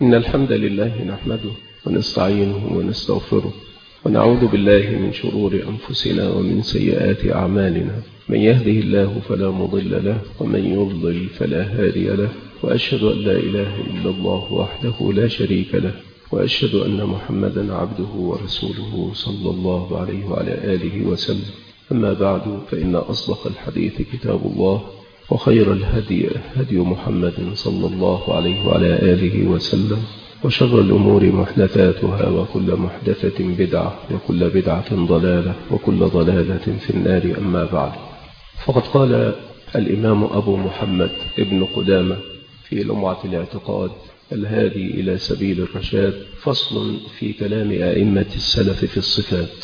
إن الحمد لله نحمده ونستعينه ونستغفره ونعوذ بالله من شرور أنفسنا ومن سيئات أعمالنا. من يهده الله فلا مضل له ومن يضلل فلا هادي له، وأشهد أن لا إله إلا الله وحده لا شريك له، وأشهد أن محمدا عبده ورسوله صلى الله عليه وعلى آله وسلم. أما بعد، فإن أصدق الحديث كتاب الله، وخير الهدي هدي محمد صلى الله عليه وعلى آله وسلم، وشر الأمور محدثاتها، وكل محدثة بدعة، وكل بدعة ضلالة، وكل ضلالة في النار. أما بعد، فقد قال الإمام أبو محمد ابن قدامة في لمعة الاعتقاد الهادي إلى سبيل الرشاد: فصل في كلام أئمة السلف في الصفات.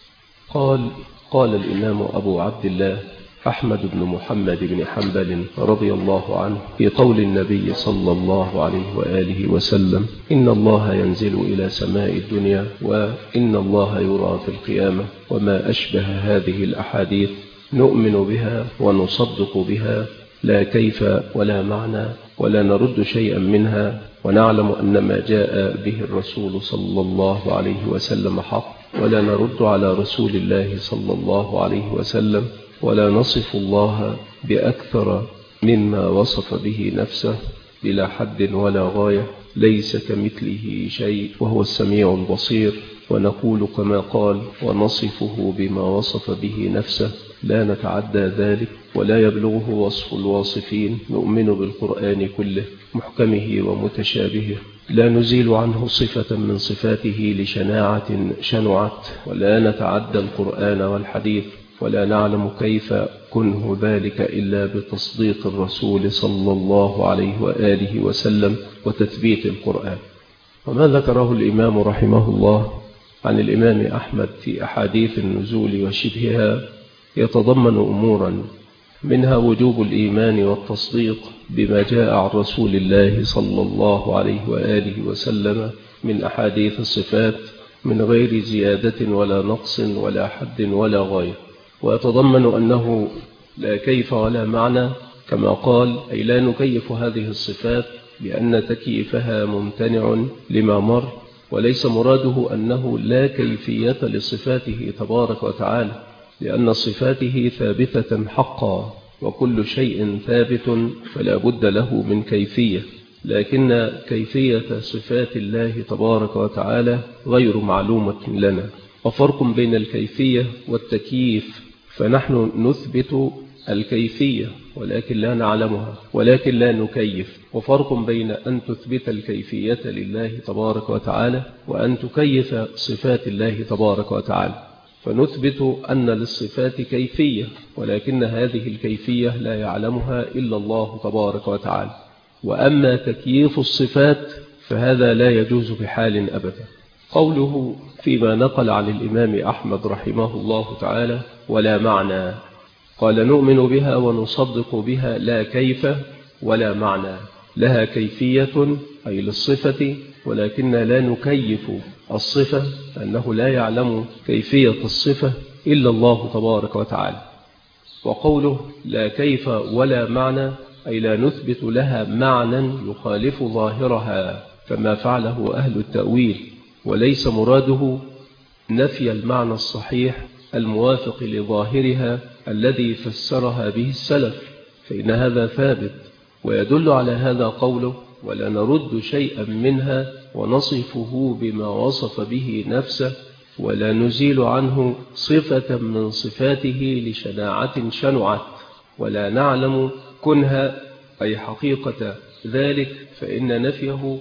قال الإمام أبو عبد الله أحمد بن محمد بن حنبل رضي الله عنه في قول النبي صلى الله عليه وآله وسلم: إن الله ينزل إلى سماء الدنيا، وإن الله يرى في القيامة، وما أشبه هذه الأحاديث نؤمن بها ونصدق بها، لا كيف ولا معنى، ولا نرد شيئا منها، ونعلم أن ما جاء به الرسول صلى الله عليه وسلم حق، ولا نرد على رسول الله صلى الله عليه وسلم، ولا نصف الله بأكثر مما وصف به نفسه بلا حد ولا غاية، ليس كمثله شيء وهو السميع البصير. ونقول كما قال: ونصفه بما وصف به نفسه، لا نتعدى ذلك ولا يبلغه وصف الواصفين. نؤمن بالقرآن كله، محكمه ومتشابهه، لا نزيل عنه صفة من صفاته لشناعة شنعت، ولا نتعدى القرآن والحديث، ولا نعلم كيف كنه ذلك إلا بتصديق الرسول صلى الله عليه وآله وسلم وتثبيت القرآن. وما ذكره الإمام رحمه الله عن الإمام أحمد في أحاديث النزول وشبهها يتضمن أمورا، منها وجوب الإيمان والتصديق بما جاء عن رسول الله صلى الله عليه وآله وسلم من أحاديث الصفات من غير زيادة ولا نقص ولا حد ولا غاية، ويتضمن أنه لا كيف ولا معنى كما قال، أي لا نكيف هذه الصفات لأن تكييفها ممتنع لما مر، وليس مراده أنه لا كيفية لصفاته تبارك وتعالى، لأن صفاته ثابتة حقا، وكل شيء ثابت فلا بد له من كيفية، لكن كيفية صفات الله تبارك وتعالى غير معلومة لنا. وفرق بين الكيفية والتكييف، فنحن نثبت الكيفية ولكن لا نعلمها، ولكن لا نكيف. وفرق بين أن تثبت الكيفية لله تبارك وتعالى وأن تكيف صفات الله تبارك وتعالى. فنثبت أن للصفات كيفية، ولكن هذه الكيفية لا يعلمها إلا الله تبارك وتعالى. وأما تكييف الصفات فهذا لا يجوز بحال أبدا. قوله فيما نقل عن الإمام أحمد رحمه الله تعالى: ولا معنى، قال: نؤمن بها ونصدق بها، لا كيف ولا معنى. لها كيفية أي للصفة، ولكن لا نكيف الصفة، أنه لا يعلم كيفية الصفة إلا الله تبارك وتعالى. وقوله لا كيف ولا معنى، أي لا نثبت لها معنى يخالف ظاهرها كما فعله أهل التأويل، وليس مراده نفي المعنى الصحيح الموافق لظاهرها الذي فسرها به السلف، فإن هذا ثابت. ويدل على هذا قوله: ولا نرد شيئا منها ونصفه بما وصف به نفسه، ولا نزيل عنه صفة من صفاته لشناعة شنعت، ولا نعلم كنها أي حقيقة ذلك، فإن نفيه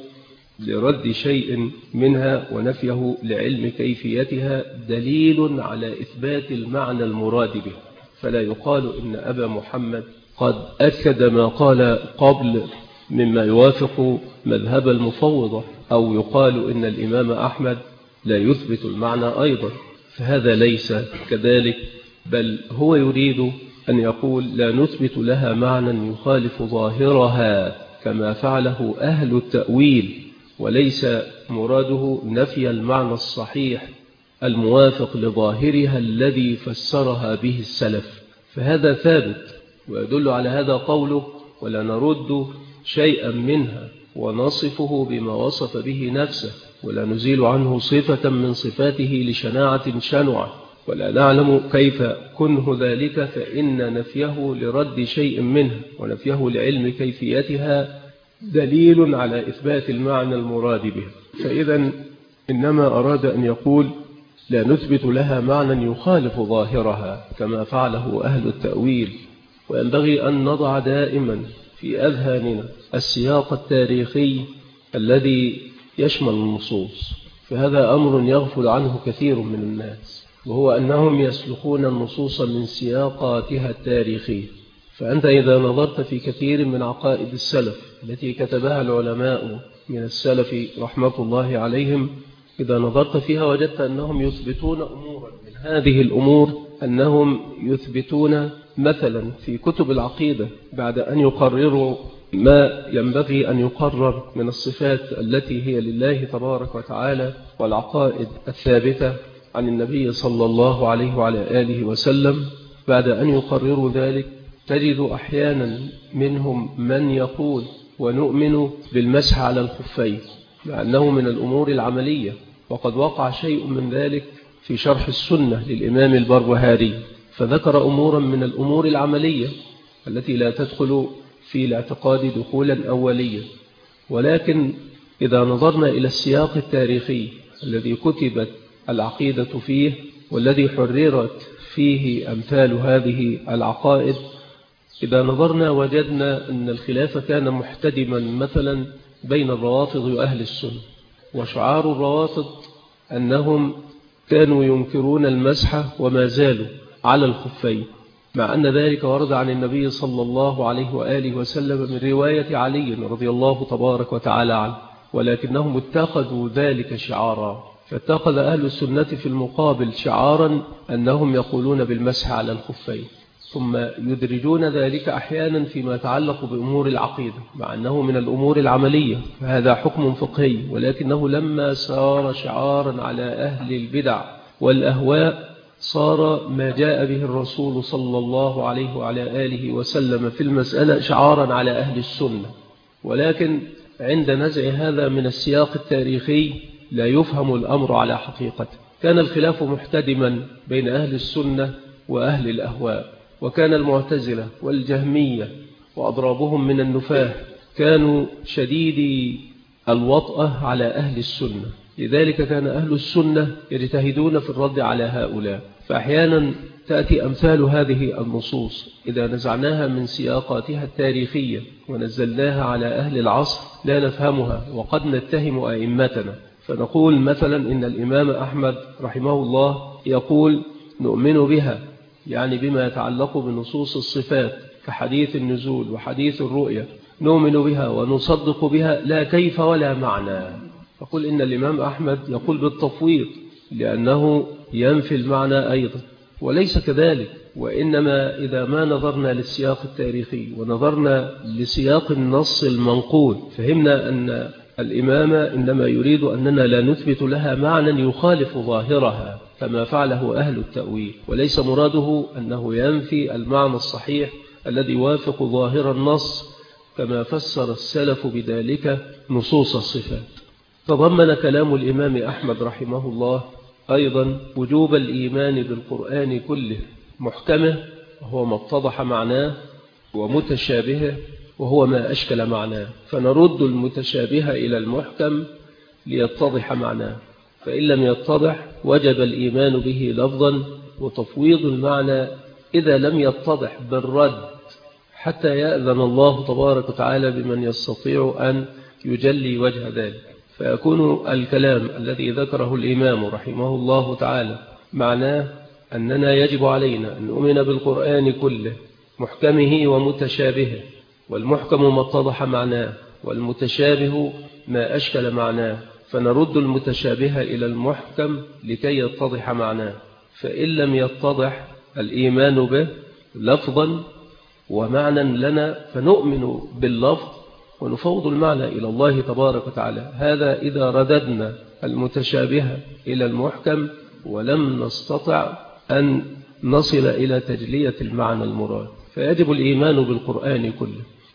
لرد شيء منها ونفيه لعلم كيفيتها دليل على إثبات المعنى المراد به. فلا يقال إن أبا محمد قد أكد ما قال قبل مما يوافق مذهب المفوضة، أو يقال إن الإمام أحمد لا يثبت المعنى أيضا، فهذا ليس كذلك، بل هو يريد أن يقول: لا نثبت لها معنى يخالف ظاهرها كما فعله أهل التأويل، وليس مراده نفي المعنى الصحيح الموافق لظاهرها الذي فسرها به السلف، فهذا ثابت. ويدل على هذا قوله: ولا نرد شيئا منها ونصفه بما وصف به نفسه، ولا نزيل عنه صفة من صفاته لشناعة شنعة، ولا نعلم كيف كنه ذلك، فإن نفيه لرد شيء منه ونفيه لعلم كيفيتها دليل على إثبات المعنى المراد به. فإذا إنما أراد أن يقول لا نثبت لها معنى يخالف ظاهرها كما فعله أهل التأويل. وينبغي أن نضع دائما في أذهاننا السياق التاريخي الذي يشمل النصوص، فهذا أمر يغفل عنه كثير من الناس، وهو أنهم يسلخون النصوص من سياقاتها التاريخية. فأنت إذا نظرت في كثير من عقائد السلف التي كتبها العلماء من السلف رحمة الله عليهم، إذا نظرت فيها وجدت أنهم يثبتون أمورا من هذه الأمور، أنهم يثبتون مثلا في كتب العقيدة بعد أن يقرروا ما ينبغي أن يقرر من الصفات التي هي لله تبارك وتعالى والعقائد الثابتة عن النبي صلى الله عليه وعلى آله وسلم، بعد أن يقرروا ذلك تجد أحيانا منهم من يقول ونؤمن بالمسح على الخفين، مع أنه من الأمور العملية، وقد وقع شيء من ذلك في شرح السنة للإمام البربهاري، فذكر أمورا من الأمور العملية التي لا تدخل في الاعتقاد دخولا أوليا. ولكن إذا نظرنا إلى السياق التاريخي الذي كتبت العقيدة فيه والذي حررت فيه أمثال هذه العقائد، إذا نظرنا وجدنا أن الخلاف كان محتدما مثلا بين الروافض وأهل السنة، وشعار الروافض أنهم كانوا ينكرون المسح وما زالوا على الخفين، مع أن ذلك ورد عن النبي صلى الله عليه وآله وسلم من رواية علي رضي الله تبارك وتعالى عنه، ولكنهم اتخذوا ذلك شعارا. فاتخذ أهل السنة في المقابل شعارا أنهم يقولون بالمسح على الخفين، ثم يدرجون ذلك أحيانا فيما يتعلق بأمور العقيدة، مع أنه من الأمور العملية، فهذا حكم فقهي، ولكنه لما صار شعارا على أهل البدع والأهواء صار ما جاء به الرسول صلى الله عليه وعلى آله وسلم في المسألة شعارا على أهل السنة. ولكن عند نزع هذا من السياق التاريخي لا يفهم الأمر على حقيقته. كان الخلاف محتدما بين أهل السنة وأهل الأهواء، وكان المعتزلة والجهمية وأضرابهم من النفاة كانوا شديدي الوطأة على أهل السنة، لذلك كان أهل السنة يجتهدون في الرد على هؤلاء. فأحيانا تأتي أمثال هذه النصوص إذا نزعناها من سياقاتها التاريخية ونزلناها على أهل العصر لا نفهمها، وقد نتهم أئمتنا، فنقول مثلا إن الإمام أحمد رحمه الله يقول نؤمن بها، يعني بما يتعلق بنصوص الصفات كحديث النزول وحديث الرؤية، نؤمن بها ونصدق بها لا كيف ولا معنى. فقل إن الإمام أحمد يقول بالتفويض لأنه ينفي المعنى أيضا، وليس كذلك. وإنما إذا ما نظرنا للسياق التاريخي ونظرنا لسياق النص المنقول فهمنا أن الإمام إنما يريد أننا لا نثبت لها معنى يخالف ظاهرها كما فعله أهل التأويل، وليس مراده أنه ينفي المعنى الصحيح الذي يوافق ظاهر النص كما فسر السلف بذلك نصوص الصفات. تضمن كلام الإمام أحمد رحمه الله أيضا وجوب الإيمان بالقرآن كله، محكمه وهو ما اتضح معناه، ومتشابهه وهو ما أشكل معناه، فنرد المتشابه إلى المحكم ليتضح معناه، فإن لم يتضح وجب الإيمان به لفظا، وتفويض المعنى إذا لم يتضح بالرد حتى يأذن الله تبارك وتعالى بمن يستطيع أن يجلي وجه ذلك، فيكون الكلام الذي ذكره الإمام رحمه الله تعالى معناه أننا يجب علينا أن نؤمن بالقرآن كله محكمه ومتشابهه، والمحكم ما اتضح معناه والمتشابه ما أشكل معناه، فنرد المتشابه إلى المحكم لكي يتضح معناه. فإن لم يتضح الإيمان به لفظا ومعنى لنا فنؤمن باللفظ ونفوض المعنى إلى الله تبارك وتعالى. هذا إذا رددنا المتشابه إلى المحكم ولم نستطع أن نصل إلى تجلية المعنى المراد، فيجب الإيمان بالقرآن كله.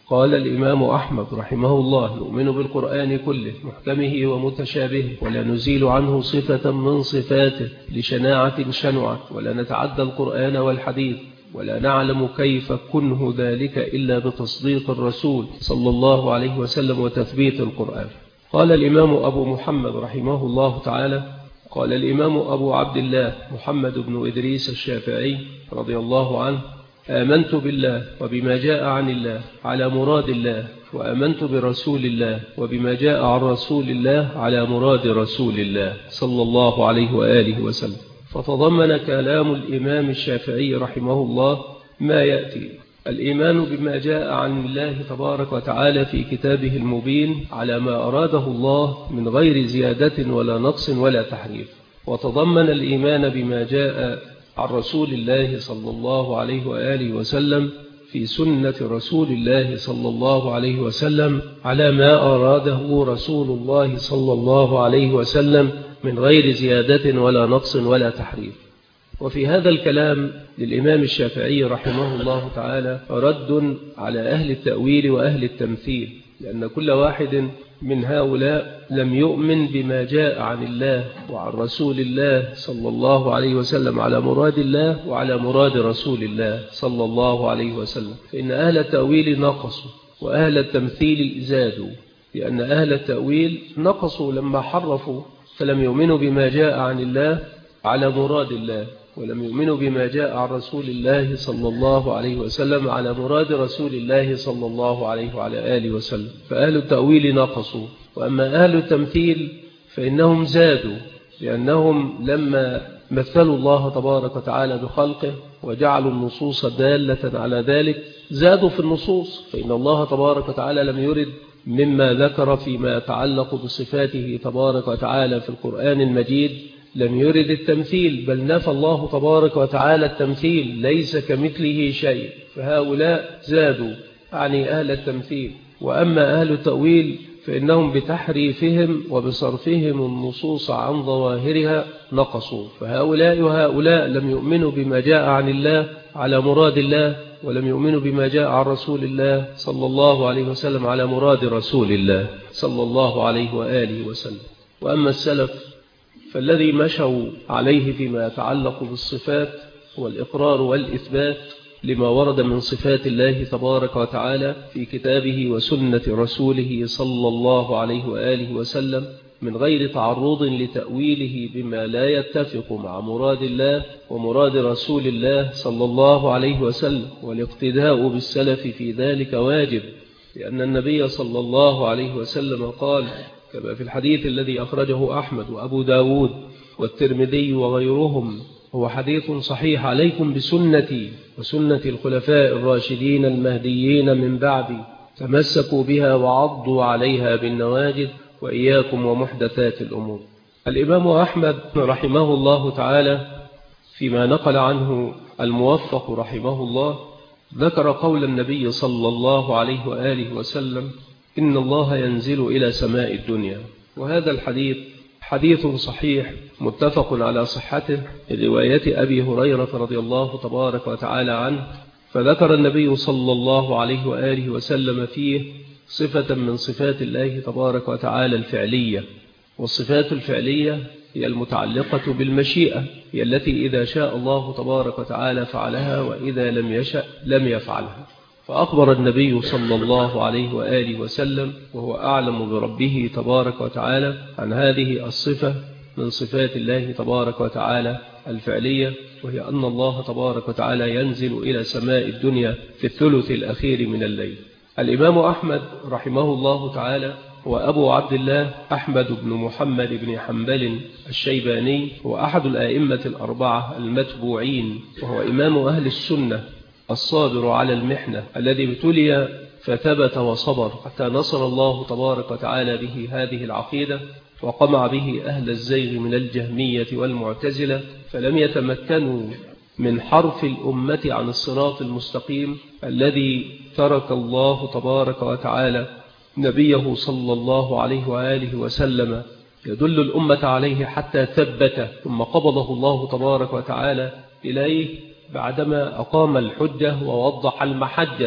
قال الإمام أحمد رحمه الله: نؤمن بالقرآن كله محكمه ومتشابهه، ولا نزيل عنه صفة من صفاته لشناعة شنعت، ولا نتعدى القرآن والحديث، ولا نعلم كيف كنه ذلك إلا بتصديق الرسول صلى الله عليه وسلم وتثبيت القرآن. قال الإمام أبو محمد رحمه الله تعالى: قال الإمام أبو عبد الله محمد بن إدريس الشافعي رضي الله عنه: آمنت بالله وبما جاء عن الله على مراد الله، وآمنت برسول الله وبما جاء عن رسول الله على مراد رسول الله صلى الله عليه وآله وسلم. فتضمن كلام الإمام الشافعي رحمه الله ما يأتي: الإيمان بما جاء عن الله تبارك وتعالى في كتابه المبين على ما أراده الله من غير زيادة ولا نقص ولا تحريف. وتضمن الإيمان بما جاء عن رسول الله صلى الله عليه وآله وسلم في سنة رسول الله صلى الله عليه وسلم على ما أراده رسول الله صلى الله عليه وسلم من غير زيادة ولا نقص ولا تحريف. وفي هذا الكلام للإمام الشافعي رحمه الله تعالى رد على أهل التأويل وأهل التمثيل، لأن كل واحد من هؤلاء لم يؤمن بما جاء عن الله وعن رسول الله صلى الله عليه وسلم على مراد الله وعلى مراد رسول الله صلى الله عليه وسلم. فإن أهل التأويل نقصوا وأهل التمثيل زادوا، لأن أهل التأويل نقصوا لما حرفوا، فلم يؤمنوا بما جاء عن الله على مراد الله، ولم يؤمنوا بما جاء عن رسول الله صلى الله عليه وسلم على مراد رسول الله صلى الله عليه وعلى آله وسلم. فأهل التأويل نقصوا. وأما أهل التمثيل فإنهم زادوا، لأنهم لما مثلوا الله تبارك وتعالى بخلقه وجعلوا النصوص دالة على ذلك زادوا في النصوص. فإن الله تبارك وتعالى لم يرد مما ذكر فيما يتعلق بصفاته تبارك وتعالى في القرآن المجيد لم يرد التمثيل، بل نفى الله تبارك وتعالى التمثيل، ليس كمثله شيء. فهؤلاء زادوا يعني أهل التمثيل. وأما أهل التأويل فإنهم بتحريفهم وبصرفهم النصوص عن ظواهرها نقصوا. فهؤلاء وهؤلاء لم يؤمنوا بما جاء عن الله على مراد الله، ولم يؤمنوا بما جاء عن رسول الله صلى الله عليه وسلم على مراد رسول الله صلى الله عليه وآله وسلم. وأما السلف فالذي مشوا عليه فيما يتعلق بالصفات هو الإقرار والإثبات لما ورد من صفات الله تبارك وتعالى في كتابه وسنة رسوله صلى الله عليه وآله وسلم، من غير تعرض لتأويله بما لا يتفق مع مراد الله ومراد رسول الله صلى الله عليه وسلم. والاقتداء بالسلف في ذلك واجب، لأن النبي صلى الله عليه وسلم قال كما في الحديث الذي أخرجه أحمد وأبو داود والترمذي وغيرهم، هو حديث صحيح: عليكم بسنتي وسنة الخلفاء الراشدين المهديين من بعدي، تمسكوا بها وعضوا عليها بالنواجذ، وإياكم ومحدثات الأمور. الإمام أحمد رحمه الله تعالى فيما نقل عنه الموفق رحمه الله ذكر قول النبي صلى الله عليه وآله وسلم: إن الله ينزل إلى سماء الدنيا. وهذا الحديث حديث صحيح متفق على صحته رواية أبي هريرة رضي الله تبارك وتعالى عنه. فذكر النبي صلى الله عليه وآله وسلم فيه صفة من صفات الله تبارك وتعالى الفعلية. والصفات الفعلية هي المتعلقة بالمشيئة، هي التي إذا شاء الله تبارك وتعالى فعلها، وإذا لم يشأ لم يفعلها. فأخبر النبي صلى الله عليه وآله وسلم وهو أعلم بربه تبارك وتعالى عن هذه الصفة من صفات الله تبارك وتعالى الفعلية، وهي أن الله تبارك وتعالى ينزل إلى سماء الدنيا في الثلث الأخير من الليل. الإمام أحمد رحمه الله تعالى وأبو عبد الله أحمد بن محمد بن حنبل الشيباني هو أحد الآئمة الأربعة المتبوعين، وهو إمام أهل السنة الصابر على المحنة الذي ابتلي فثبت وصبر حتى نصر الله تبارك وتعالى به هذه العقيدة، وقمع به أهل الزيغ من الجهمية والمعتزلة، فلم يتمكنوا من حرف الأمة عن الصراط المستقيم الذي ترك الله تبارك وتعالى نبيه صلى الله عليه وآله وسلم يدل الأمة عليه حتى ثبته، ثم قبضه الله تبارك وتعالى إليه بعدما أقام الحجة ووضح المحجة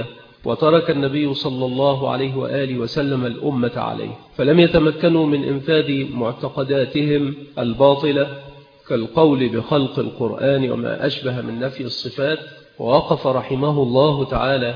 وترك النبي صلى الله عليه وآله وسلم الأمة عليه، فلم يتمكنوا من إنفاذ معتقداتهم الباطلة كالقول بخلق القرآن وما أشبه من نفي الصفات. ووقف رحمه الله تعالى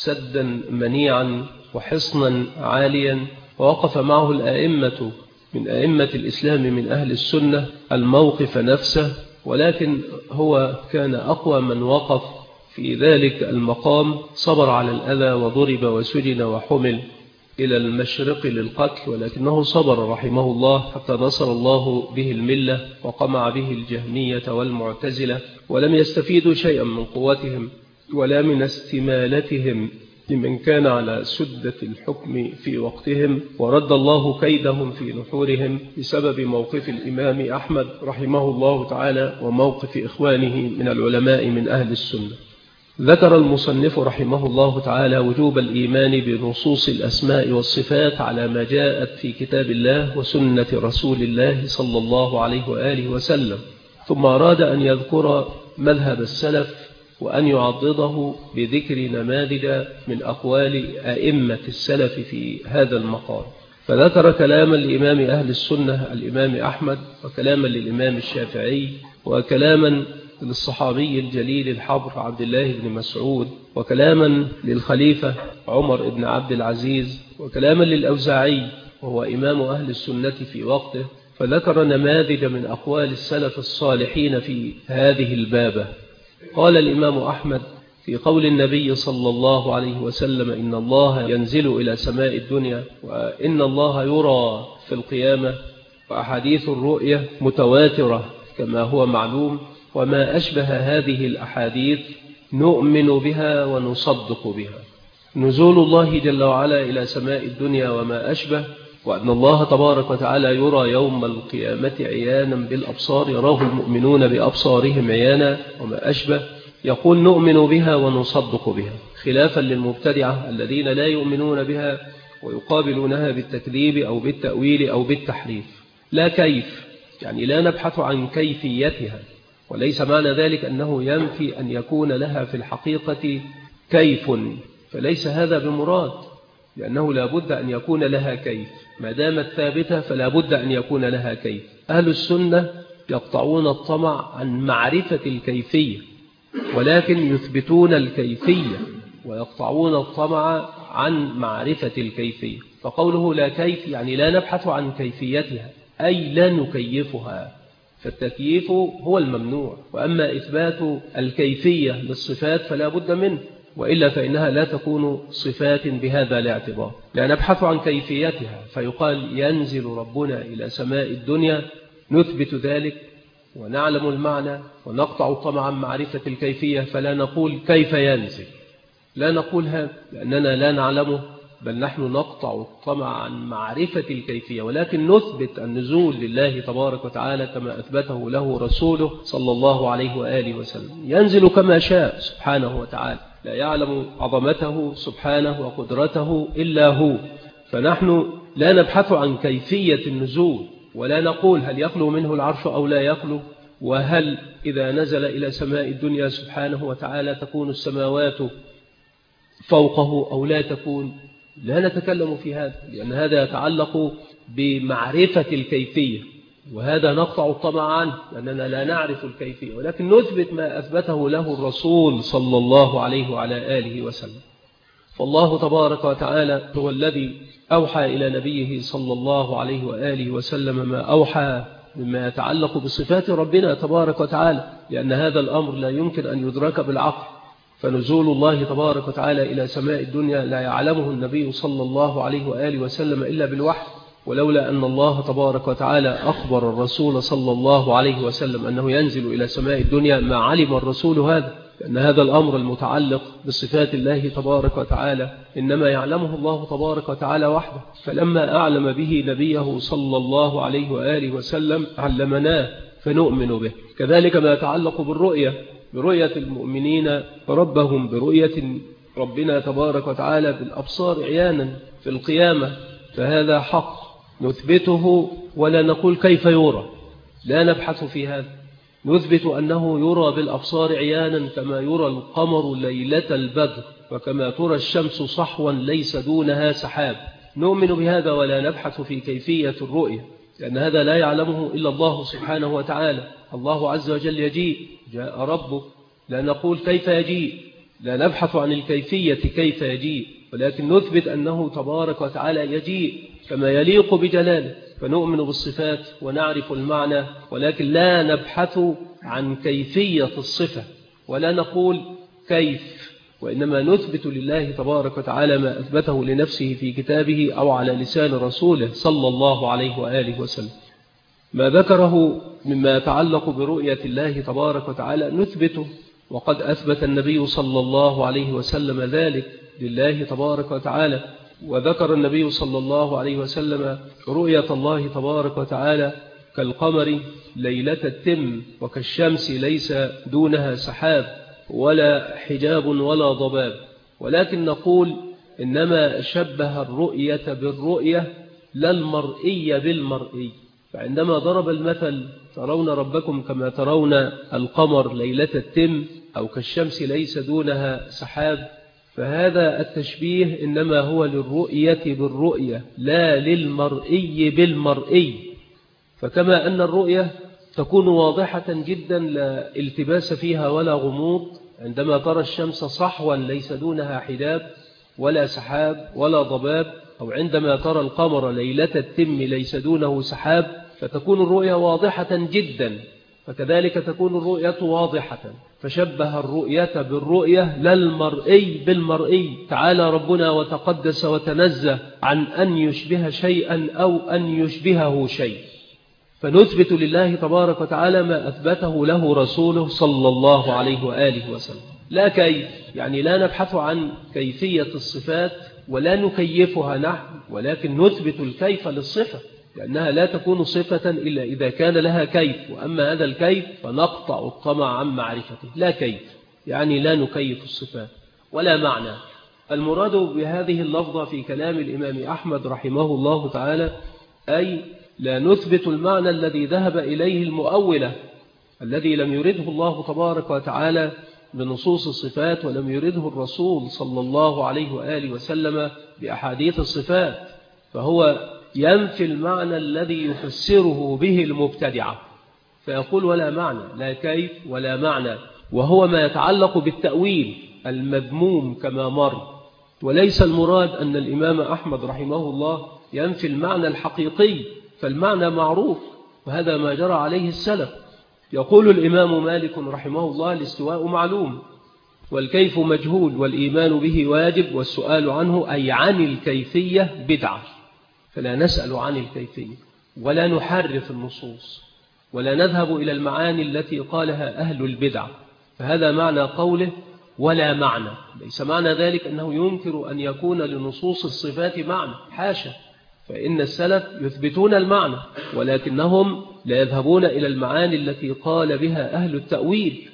سدا منيعا وحصنا عاليا، ووقف معه الآئمة من أئمة الإسلام من أهل السنة الموقف نفسه، ولكن هو كان أقوى من وقف في ذلك المقام، صبر على الأذى وضرب وسجن وحمل إلى المشرق للقتل، ولكنه صبر رحمه الله حتى نصر الله به الملة وقمع به الجهمية والمعتزلة، ولم يستفيدوا شيئا من قوتهم ولا من استمالتهم لمن كان على سدة الحكم في وقتهم، ورد الله كيدهم في نحورهم بسبب موقف الإمام أحمد رحمه الله تعالى وموقف إخوانه من العلماء من أهل السنة. ذكر المصنف رحمه الله تعالى وجوب الإيمان بنصوص الأسماء والصفات على ما جاءت في كتاب الله وسنة رسول الله صلى الله عليه وآله وسلم، ثم أراد أن يذكر مذهب السلف وأن يعضده بذكر نماذج من أقوال أئمة السلف في هذا المقام. فذكر كلاما لإمام أهل السنة الإمام أحمد، وكلاما للإمام الشافعي، وكلاما للصحابي الجليل الحبر عبد الله بن مسعود، وكلاما للخليفة عمر بن عبد العزيز، وكلاما للأوزاعي وهو إمام أهل السنة في وقته. فذكر نماذج من أقوال السلف الصالحين في هذه البابة. قال الإمام أحمد في قول النبي صلى الله عليه وسلم: إن الله ينزل إلى سماء الدنيا، وإن الله يرى في القيامة، وأحاديث الرؤية متواترة كما هو معلوم، وما أشبه هذه الأحاديث نؤمن بها ونصدق بها. نزول الله جل وعلا إلى سماء الدنيا وما أشبه، وأن الله تبارك وتعالى يرى يوم القيامة عيانا بالأبصار، يراه المؤمنون بأبصارهم عيانا وما أشبه، يقول نؤمن بها ونصدق بها، خلافا للمبتدعة الذين لا يؤمنون بها ويقابلونها بالتكذيب أو بالتأويل أو بالتحريف. لا كيف، يعني لا نبحث عن كيفيتها، وليس معنى ذلك أنه ينفي أن يكون لها في الحقيقة كيف، فليس هذا بمراد، لأنه لا بد أن يكون لها كيف، ما دامت ثابتة فلا بد أن يكون لها كيف. أهل السنة يقطعون الطمع عن معرفة الكيفية، ولكن يثبتون الكيفية ويقطعون الطمع عن معرفة الكيفية. فقوله لا كيف يعني لا نبحث عن كيفيتها، أي لا نكيفها، فالتكييف هو الممنوع، وأما إثبات الكيفية للصفات فلا بد منه، وإلا فإنها لا تكون صفات بهذا الاعتبار. لا نبحث عن كيفيتها، فيقال ينزل ربنا إلى سماء الدنيا، نثبت ذلك ونعلم المعنى ونقطع الطمع عن معرفة الكيفية، فلا نقول كيف ينزل، لا نقول هذا لأننا لا نعلمه، بل نحن نقطع الطمع عن معرفة الكيفية، ولكن نثبت النزول لله تبارك وتعالى كما أثبته له رسوله صلى الله عليه وآله وسلم. ينزل كما شاء سبحانه وتعالى، لا يعلم عظمته سبحانه وقدرته إلا هو، فنحن لا نبحث عن كيفية النزول، ولا نقول هل يخلو منه العرش أو لا يخلو، وهل إذا نزل إلى سماء الدنيا سبحانه وتعالى تكون السماوات فوقه أو لا تكون. لا نتكلم في هذا، لأن هذا يتعلق بمعرفة الكيفية، وهذا نقطع الطمع عنه لأننا لا نعرف الكيفية، ولكن نثبت ما أثبته له الرسول صلى الله عليه وعلى آله وسلم. فالله تبارك وتعالى هو الذي أوحى إلى نبيه صلى الله عليه وآله وسلم ما أوحى مما يتعلق بصفات ربنا تبارك وتعالى، لأن هذا الأمر لا يمكن أن يدرك بالعقل. فنزول الله تبارك وتعالى إلى سماء الدنيا لا يعلمه النبي صلى الله عليه وآله وسلم إلا بالوحي، ولولا أن الله تبارك وتعالى أخبر الرسول صلى الله عليه وسلم أنه ينزل إلى سماء الدنيا ما علم الرسول هذا، لأن هذا الأمر المتعلق بصفات الله تبارك وتعالى إنما يعلمه الله تبارك وتعالى وحده. فلما أعلم به نبيه صلى الله عليه وآله وسلم علمناه فنؤمن به. كذلك ما يتعلق برؤية المؤمنين ربهم، برؤية ربنا تبارك وتعالى بالأبصار عيانا في القيامة، فهذا حق نثبته ولا نقول كيف يرى، لا نبحث في هذا، نثبت أنه يرى بالأبصار عيانا كما يرى القمر ليلة البدر، وكما ترى الشمس صحوا ليس دونها سحاب. نؤمن بهذا ولا نبحث في كيفية الرؤية، لأن هذا لا يعلمه إلا الله سبحانه وتعالى. الله عز وجل يجيء، جاء ربك، لا نقول كيف يجيء، لا نبحث عن الكيفية كيف يجيء، ولكن نثبت أنه تبارك وتعالى يجيء كما يليق بجلاله. فنؤمن بالصفات ونعرف المعنى، ولكن لا نبحث عن كيفية الصفة ولا نقول كيف، وإنما نثبت لله تبارك وتعالى ما أثبته لنفسه في كتابه أو على لسان رسوله صلى الله عليه وآله وسلم. ما ذكره مما يتعلق برؤية الله تبارك وتعالى نثبته، وقد أثبت النبي صلى الله عليه وسلم ذلك لله تبارك وتعالى. وذكر النبي صلى الله عليه وسلم رؤية الله تبارك وتعالى كالقمر ليلة التم، وكالشمس ليس دونها سحاب ولا حجاب ولا ضباب. ولكن نقول إنما شبه الرؤية بالرؤية لا المرئي بالمرئي. فعندما ضرب المثل ترون ربكم كما ترون القمر ليلة التم أو كالشمس ليس دونها سحاب، فهذا التشبيه إنما هو للرؤية بالرؤية لا للمرئي بالمرئي. فكما أن الرؤية تكون واضحة جدا لا التباس فيها ولا غموض عندما ترى الشمس صحوا ليس دونها حجاب ولا سحاب ولا ضباب، أو عندما ترى القمر ليلة التم ليس دونه سحاب، فتكون الرؤية واضحة جدا، فكذلك تكون الرؤية واضحة. فشبه الرؤية بالرؤية لا المرئي بالمرئي. تعالى ربنا وتقدس وتنزه عن أن يشبه شيئا أو أن يشبهه شيء. فنثبت لله تبارك وتعالى ما أثبته له رسوله صلى الله عليه وآله وسلم، لا كيف، يعني لا نبحث عن كيفية الصفات ولا نكيفها نحن، ولكن نثبت الكيف للصفة، لأنها لا تكون صفة إلا إذا كان لها كيف، وأما هذا الكيف فنقطع الطمع عن معرفته. لا كيف يعني لا نكيف الصفات ولا معنى. المراد بهذه اللفظة في كلام الإمام أحمد رحمه الله تعالى أي لا نثبت المعنى الذي ذهب إليه المؤولة، الذي لم يرده الله تبارك وتعالى بنصوص الصفات، ولم يرده الرسول صلى الله عليه وآله وسلم بأحاديث الصفات، فهو ينفي المعنى الذي يفسره به المبتدعة، فيقول ولا معنى، لا كيف ولا معنى، وهو ما يتعلق بالتأويل المذموم كما مر. وليس المراد أن الإمام أحمد رحمه الله ينفي المعنى الحقيقي، فالمعنى معروف، وهذا ما جرى عليه السلف. يقول الإمام مالك رحمه الله الاستواء معلوم والكيف مجهول والإيمان به واجب والسؤال عنه أي عن الكيفية بدعة. فلا نسأل عن الكيفية ولا نحرف النصوص ولا نذهب إلى المعاني التي قالها أهل البدع. فهذا معنى قوله ولا معنى. ليس معنى ذلك أنه ينكر أن يكون لنصوص الصفات معنى، حاشا، فإن السلف يثبتون المعنى، ولكنهم لا يذهبون إلى المعاني التي قال بها أهل التأويل،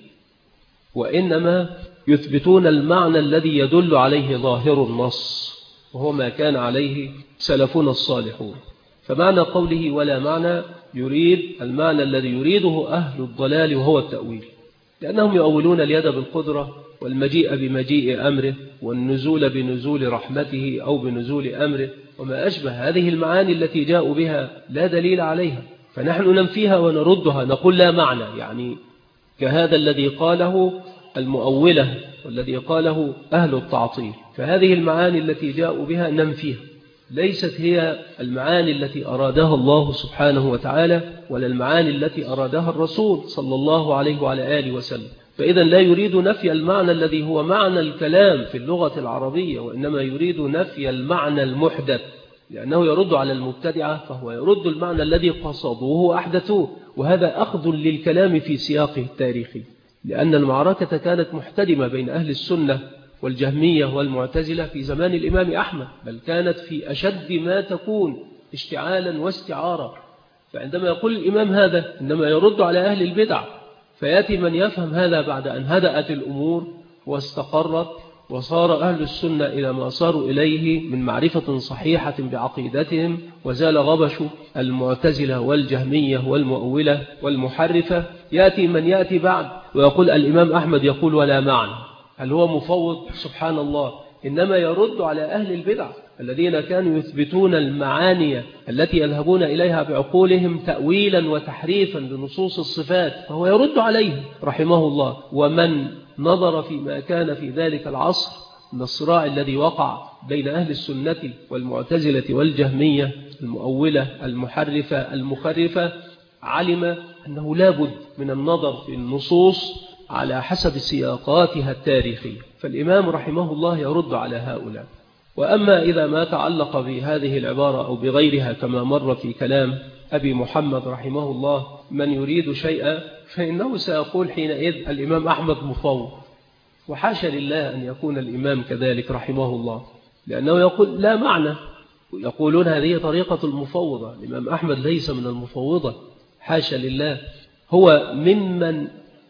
وإنما يثبتون المعنى الذي يدل عليه ظاهر النص، وهو ما كان عليه سلفنا الصالحون. فمعنى قوله ولا معنى يريد المعنى الذي يريده أهل الضلال وهو التأويل، لأنهم يؤولون اليد بالقدرة والمجيء بمجيء أمره والنزول بنزول رحمته أو بنزول أمره وما أشبه هذه المعاني التي جاءوا بها لا دليل عليها، فنحن ننفيها ونردها، نقول لا معنى، يعني كهذا الذي قاله المؤولة والذي قاله أهل التعطيل. فهذه المعاني التي جاءوا بها ننفيها، ليست هي المعاني التي أرادها الله سبحانه وتعالى ولا المعاني التي أرادها الرسول صلى الله عليه وعلى آله وسلم. فإذا لا يريد نفي المعنى الذي هو معنى الكلام في اللغة العربية، وإنما يريد نفي المعنى المحدث، لأنه يرد على المبتدعة، فهو يرد المعنى الذي قصدوه وأحدثوه، وهذا أخذ للكلام في سياقه التاريخي، لأن المعركة كانت محتدمة بين أهل السنة والجهمية والمعتزلة في زمان الإمام أحمد، بل كانت في أشد ما تكون اشتعالا واستعارة. فعندما يقول الإمام هذا إنما يرد على أهل البدع، فيأتي من يفهم هذا بعد أن هدأت الأمور واستقرت وصار أهل السنة إلى ما صاروا إليه من معرفة صحيحة بعقيدتهم، وزال غبش المعتزلة والجهمية والمؤولة والمحرفة. يأتي من يأتي بعد ويقول الإمام أحمد يقول ولا معنى. هل هو مفوض؟ سبحان الله. إنما يرد على أهل البدع الذين كانوا يثبتون المعاني التي يذهبون إليها بعقولهم تأويلا وتحريفا لنصوص الصفات، فهو يرد عليه رحمه الله. ومن نظر فيما كان في ذلك العصر من الصراع الذي وقع بين أهل السنة والمعتزلة والجهمية المؤولة المحرفة المخرفة، علم أنه لا بد من النظر في النصوص على حسب سياقاتها التاريخية. فالإمام رحمه الله يرد على هؤلاء. وأما إذا ما تعلق بهذه العبارة أو بغيرها كما مر في كلام أبي محمد رحمه الله من يريد شيئا، فإنه سيقول حينئذ الإمام أحمد مفوض، وحاشا لله أن يكون الإمام كذلك رحمه الله، لأنه يقول لا معنى. يقولون هذه طريقة المفوضة. الإمام أحمد ليس من المفوضة، حاشا لله، هو ممن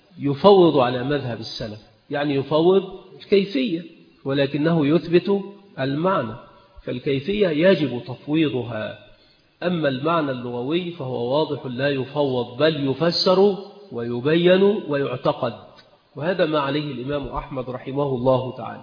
يفوض على مذهب السلف، يعني يفوض الكيفية ولكنه يثبت المعنى، فالكيفية يجب تفويضها. أما المعنى اللغوي فهو واضح لا يفوض، بل يفسر ويبين ويعتقد، وهذا ما عليه الإمام أحمد رحمه الله تعالى.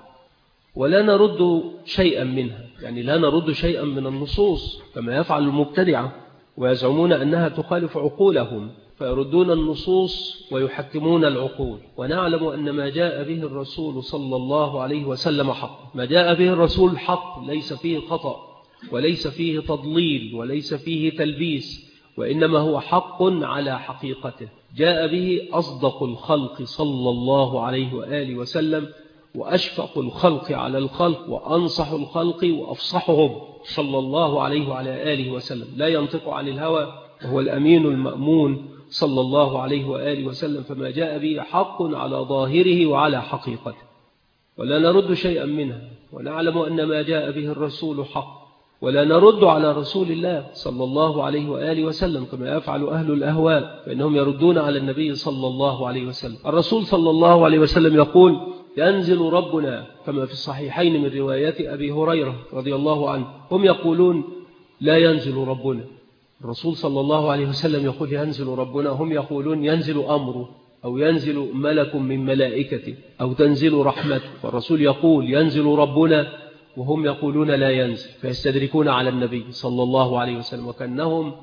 ولا نرد شيئا منها، يعني لا نرد شيئا من النصوص كما يفعل المبتدعة ويزعمون أنها تخالف عقولهم، فيردون النصوص ويحكمون العقول. ونعلم أن ما جاء به الرسول صلى الله عليه وسلم حق. ما جاء به الرسول حق، ليس فيه خطأ وليس فيه تضليل وليس فيه تلبيس، وإنما هو حق على حقيقته. جاء به أصدق الخلق صلى الله عليه وآله وسلم، وأشفق الخلق على الخلق، وأنصح الخلق وأفصحهم صلى الله عليه وعلى آله وسلم. لا ينطق عن الهوى، وهو الأمين المأمون صلى الله عليه وآله وسلم. فما جاء به حق على ظاهره وعلى حقيقته، ولا نرد شيئا منها. ونعلم أن ما جاء به الرسول حق، ولا نرد على رسول الله صلى الله عليه وآله وسلم كما يفعل أهل الأهواء، فإنهم يردون على النبي صلى الله عليه وسلم. الرسول صلى الله عليه وسلم يقول ينزل ربنا كما في الصحيحين من رواية أبي هريرة رضي الله عنه. هم يقولون لا ينزل ربنا، الرسول صلى الله عليه وسلم يقول ينزل ربنا، هم يقولون ينزل أمره أو ينزل ملك من ملائكته أو تنزل رحمته، والرسول يقول ينزل ربنا وهم يقولون لا ينزل، فيستدركون على النبي صلى الله عليه وسلم، وكأنهم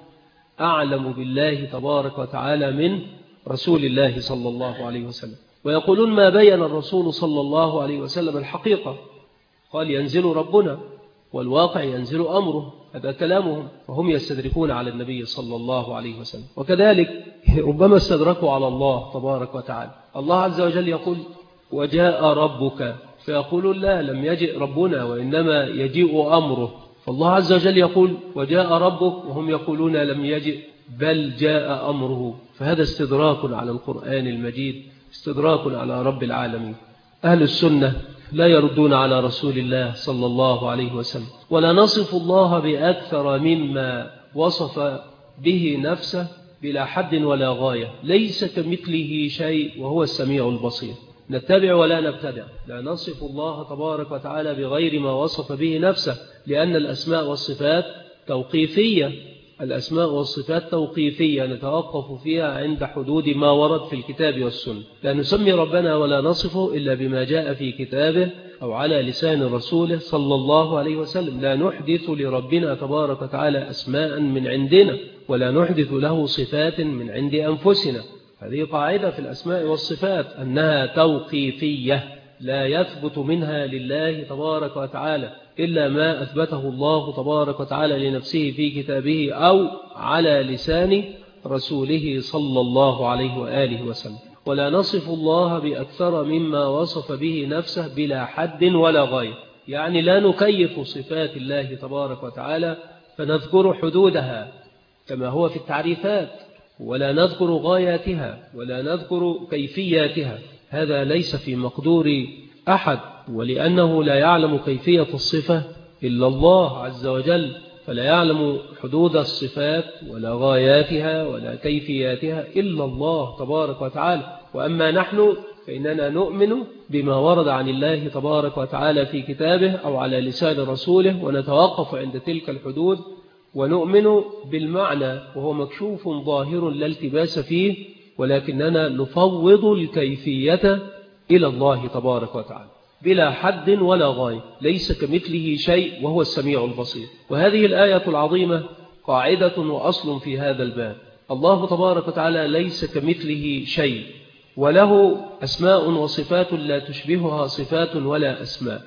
أعلم بالله تبارك وتعالى من رسول الله صلى الله عليه وسلم. ويقولون ما بين الرسول صلى الله عليه وسلم الحقيقة، قال ينزل ربنا والواقع ينزل أمره، هذا كلامهم، وهم يستدركون على النبي صلى الله عليه وسلم. وكذلك ربما استدركوا على الله تبارك وتعالى. الله عز وجل يقول وجاء ربك، فيقولون لا، لم يجئ ربنا وإنما يجيء أمره. فالله عز وجل يقول وجاء ربك، وهم يقولون لم يجئ بل جاء أمره. فهذا استدراك على القرآن المجيد، استدراك على رب العالمين. أهل السنة لا يردون على رسول الله صلى الله عليه وسلم، ولا نصف الله بأكثر مما وصف به نفسه بلا حد ولا غاية. ليس كمثله شيء وهو السميع البصير. نتبع ولا نبتدع، لا نصف الله تبارك وتعالى بغير ما وصف به نفسه، لأن الأسماء والصفات توقيفية. الأسماء والصفات توقيفية نتوقف فيها عند حدود ما ورد في الكتاب والسنة. لا نسمي ربنا ولا نصفه إلا بما جاء في كتابه أو على لسان رسوله صلى الله عليه وسلم. لا نحدث لربنا تبارك وتعالى أسماء من عندنا، ولا نحدث له صفات من عند أنفسنا. هذه قاعدة في الأسماء والصفات أنها توقيفية، لا يثبت منها لله تبارك وتعالى إلا ما أثبته الله تبارك وتعالى لنفسه في كتابه أو على لسان رسوله صلى الله عليه وآله وسلم. ولا نصف الله بأكثر مما وصف به نفسه بلا حد ولا غاية، يعني لا نكيف صفات الله تبارك وتعالى فنذكر حدودها كما هو في التعريفات، ولا نذكر غاياتها ولا نذكر كيفياتها. هذا ليس في مقدور أحد، ولأنه لا يعلم كيفية الصفة إلا الله عز وجل، فلا يعلم حدود الصفات ولا غاياتها ولا كيفياتها إلا الله تبارك وتعالى. وأما نحن فإننا نؤمن بما ورد عن الله تبارك وتعالى في كتابه أو على لسان رسوله، ونتوقف عند تلك الحدود، ونؤمن بالمعنى وهو مكشوف ظاهر لا التباس فيه، ولكننا نفوض الكيفية إلى الله تبارك وتعالى بلا حد ولا غاية، ليس كمثله شيء وهو السميع البصير. وهذه الآية العظيمة قاعدة وأصل في هذا الباب. الله تبارك وتعالى ليس كمثله شيء، وله أسماء وصفات لا تشبهها صفات ولا أسماء.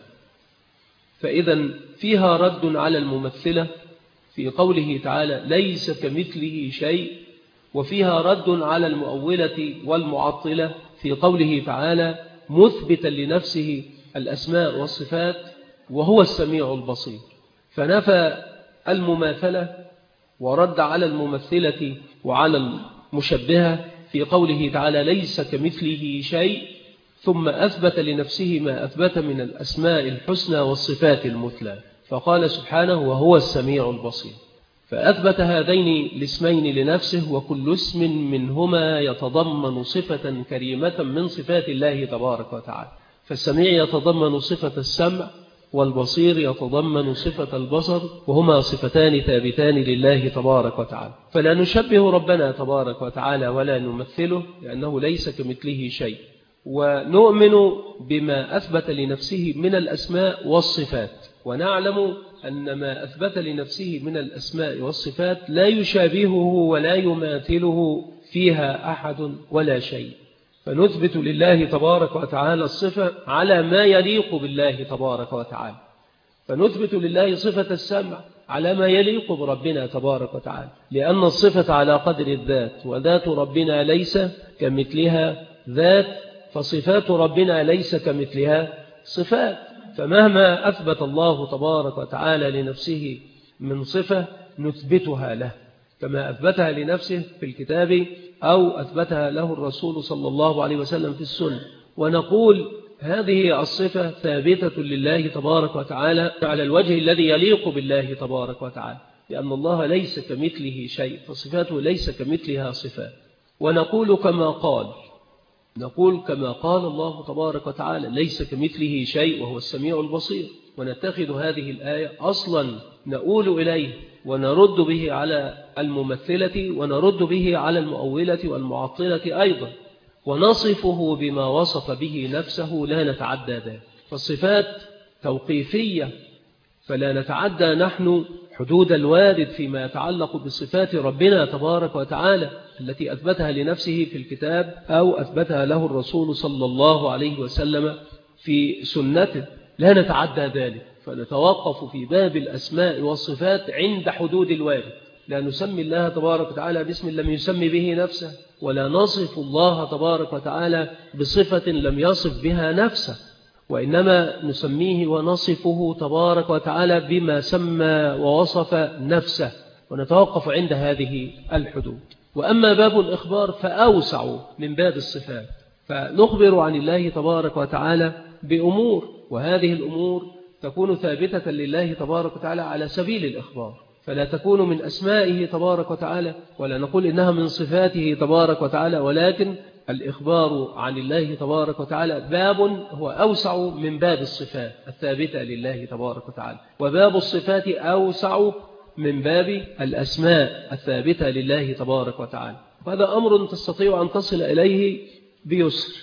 فإذا فيها رد على الممثلة في قوله تعالى ليس كمثله شيء، وفيها رد على المؤولة والمعطلة في قوله تعالى مثبتا لنفسه الأسماء والصفات وهو السميع البصير. فنفى المماثلة ورد على الممثلة وعلى المشبهة في قوله تعالى ليس كمثله شيء، ثم أثبت لنفسه ما أثبت من الأسماء الحسنى والصفات المثلى، فقال سبحانه وهو السميع البصير. فأثبت هذين الاسمين لنفسه، وكل اسم منهما يتضمن صفة كريمة من صفات الله تبارك وتعالى. فالسميع يتضمن صفة السمع، والبصير يتضمن صفة البصر، وهما صفتان ثابتان لله تبارك وتعالى. فلا نشبه ربنا تبارك وتعالى ولا نمثله، لأنه ليس كمثله شيء. ونؤمن بما أثبت لنفسه من الأسماء والصفات، ونعلم أن ما أثبت لنفسه من الأسماء والصفات لا يشابهه ولا يماثله فيها أحد ولا شيء. فنثبت لله تبارك وتعالى الصفة على ما يليق بالله تبارك وتعالى، فنثبت لله صفة السمع على ما يليق بربنا تبارك وتعالى، لأن الصفة على قدر الذات، وذات ربنا ليس كمثلها ذات، فصفات ربنا ليس كمثلها صفات. فمهما أثبت الله تبارك وتعالى لنفسه من صفة نثبتها له، كما أثبتها لنفسه في الكتاب أو أثبتها له الرسول صلى الله عليه وسلم في السنة، ونقول هذه الصفة ثابتة لله تبارك وتعالى على الوجه الذي يليق بالله تبارك وتعالى، لأن الله ليس كمثله شيء، فصفاته ليس كمثلها صفات. ونقول كما قال الله تبارك وتعالى ليس كمثله شيء وهو السميع البصير. ونتخذ هذه الآية أصلا نقول إليه ونرد به على الممثلة، ونرد به على المؤولة والمعطلة أيضا، ونصفه بما وصف به نفسه لا نتعدى ذلك. فالصفات توقيفية، فلا نتعدى نحن حدود الوارد فيما يتعلق بصفات ربنا تبارك وتعالى التي أثبتها لنفسه في الكتاب أو أثبتها له الرسول صلى الله عليه وسلم في سنته، لا نتعدى ذلك، فنتوقف في باب الأسماء والصفات عند حدود الوارد. لا نسمي الله تبارك وتعالى باسم لم يسمي به نفسه، ولا نصف الله تبارك وتعالى بصفة لم يصف بها نفسه، وإنما نسميه ونصفه تبارك وتعالى بما سمى ووصف نفسه، ونتوقف عند هذه الحدود. وأما باب الإخبار فأوسع من باب الصفات، فنخبر عن الله تبارك وتعالى بأمور، وهذه الأمور تكون ثابتة لله تبارك وتعالى على سبيل الإخبار، فلا تكون من أسمائه تبارك وتعالى، ولا نقول إنها من صفاته تبارك وتعالى، ولكن الإخبار عن الله تبارك وتعالى باب هو أوسع من باب الصفات الثابتة لله تبارك وتعالى، وباب الصفات أوسع من باب الأسماء الثابتة لله تبارك وتعالى. وهذا أمر تستطيع أن تصل إليه بيسر،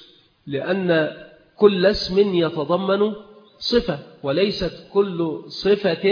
لأن كل اسم يتضمن صفة، وليست كل صفة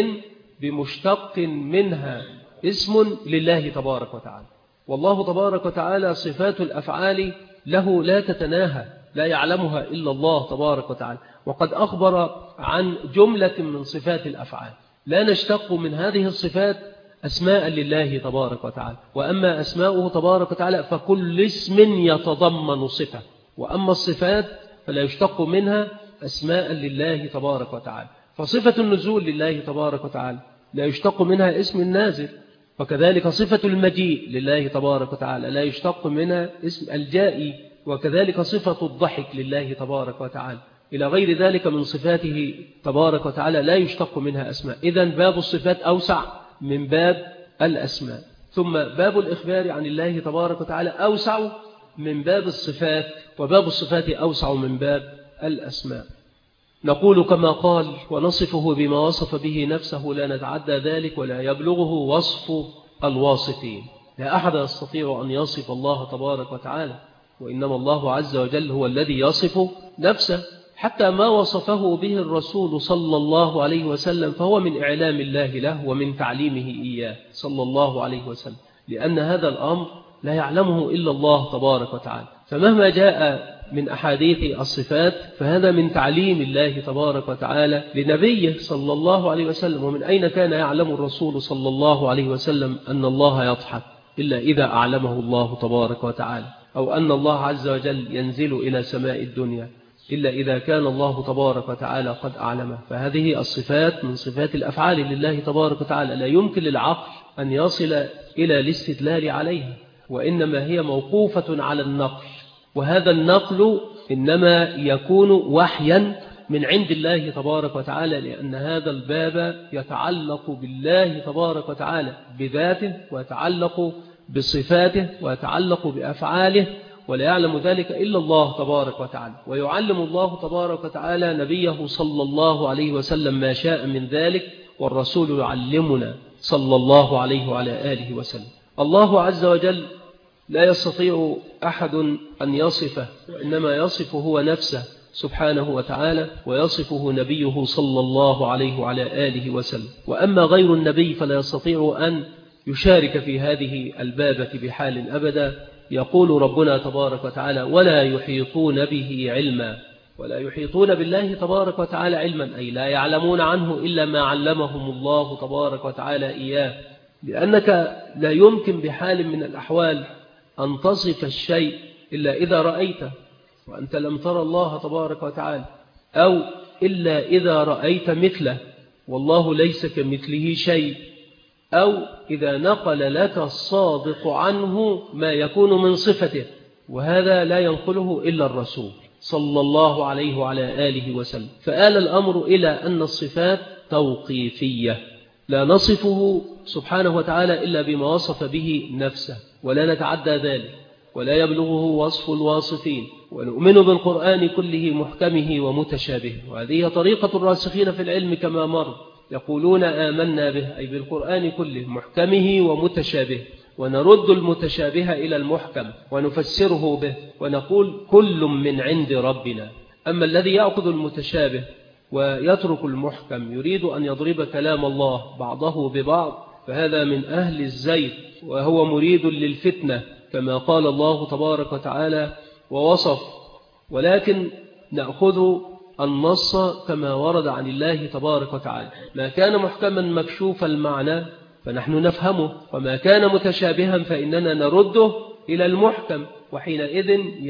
بمشتق منها اسم لله تبارك وتعالى. والله تبارك وتعالى صفات الأفعال له لا تتناهى، لا يعلمها إلا الله تبارك وتعالى، وقد أخبر عن جملة من صفات الأفعال، لا نشتق من هذه الصفات أسماء لله تبارك وتعالى. وأما أسماؤه تبارك وتعالى فكل اسم يتضمن صفة، وأما الصفات فلا يشتق منها أسماء لله تبارك وتعالى. فصفة النزول لله تبارك وتعالى لا يشتق منها اسم النازل، وكذلك صفة المجيء لله تبارك وتعالى لا يشتق منها اسم الجائي، وكذلك صفة الضحك لله تبارك وتعالى، إلى غير ذلك من صفاته تبارك وتعالى لا يشتق منها أسماء. إذن باب الصفات أوسع من باب الأسماء. ثم باب الإخبار عن الله تبارك وتعالى أوسع من باب الصفات، وباب الصفات أوسع من باب الأسماء. نقول كما قال: ونصفه بما وصف به نفسه لا نتعدى ذلك ولا يبلغه وصف الواصفين. لا أحد يستطيع أن يصف الله تبارك وتعالى، وإنما الله عز وجل هو الذي يصف نفسه. حتى ما وصفه به الرسول صلى الله عليه وسلم فهو من إعلام الله له ومن تعليمه إياه صلى الله عليه وسلم، لأن هذا الأمر لا يعلمه إلا الله تبارك وتعالى. فمهما جاء من أحاديث الصفات فهذا من تعليم الله تبارك وتعالى لنبيه صلى الله عليه وسلم. ومن أين كان يعلم الرسول صلى الله عليه وسلم أن الله يضحك إلا إذا أعلمه الله تبارك وتعالى، أو أن الله عز وجل ينزل إلى سماء الدنيا إلا إذا كان الله تبارك وتعالى قد أعلمه. فهذه الصفات من صفات الأفعال لله تبارك وتعالى، لا يمكن للعقل أن يصل إلى الاستدلال عليها، وإنما هي موقوفة على النقل، وهذا النقل إنما يكون وحيا من عند الله تبارك وتعالى، لأن هذا الباب يتعلق بالله تبارك وتعالى بذاته، ويتعلق بصفاته، ويتعلق بأفعاله، ولا يعلم ذلك إلا الله تبارك وتعالى. ويعلم الله تبارك وتعالى نبيه صلى الله عليه وسلم ما شاء من ذلك، والرسول يعلمنا صلى الله عليه وعلى آله وسلم. الله عز وجل لا يستطيع أحد أن يصفه، وإنما يصفه هو نفسه سبحانه وتعالى، ويصفه نبيه صلى الله عليه وعلى آله وسلم. وأما غير النبي فلا يستطيع أن يشارك في هذه البابة بحال أبدا. يقول ربنا تبارك وتعالى: ولا يحيطون به علما. ولا يحيطون بالله تبارك وتعالى علما، أي لا يعلمون عنه إلا ما علمهم الله تبارك وتعالى إياه، لأنك لا يمكن بحال من الأحوال أن تصف الشيء إلا إذا رأيته، وأنت لم ترى الله تبارك وتعالى، أو إلا إذا رأيت مثله، والله ليس كمثله شيء، أو إذا نقل لك الصادق عنه ما يكون من صفته، وهذا لا ينقله إلا الرسول صلى الله عليه وعلى آله وسلم. فآل الأمر إلى أن الصفات توقيفية، لا نصفه سبحانه وتعالى إلا بما وصف به نفسه، ولا نتعدى ذلك، ولا يبلغه وصف الواصفين. ونؤمن بالقرآن كله محكمه ومتشابهه، وهذه طريقة الراسخين في العلم كما مر، يقولون آمنا به، أي بالقرآن كله محكمه ومتشابهه، ونرد المتشابه إلى المحكم ونفسره به، ونقول كل من عند ربنا. أما الذي يأخذ المتشابه ويترك المحكم يريد أن يضرب كلام الله بعضه ببعض، فهذا من أهل الزيغ، وهو مريد للفتنة كما قال الله تبارك وتعالى ووصف. ولكن نأخذ النص كما ورد عن الله تبارك وتعالى، ما كان محكما مكشوف المعنى فنحن نفهمه، وما كان متشابها فإننا نرده إلى المحكم، وحينئذ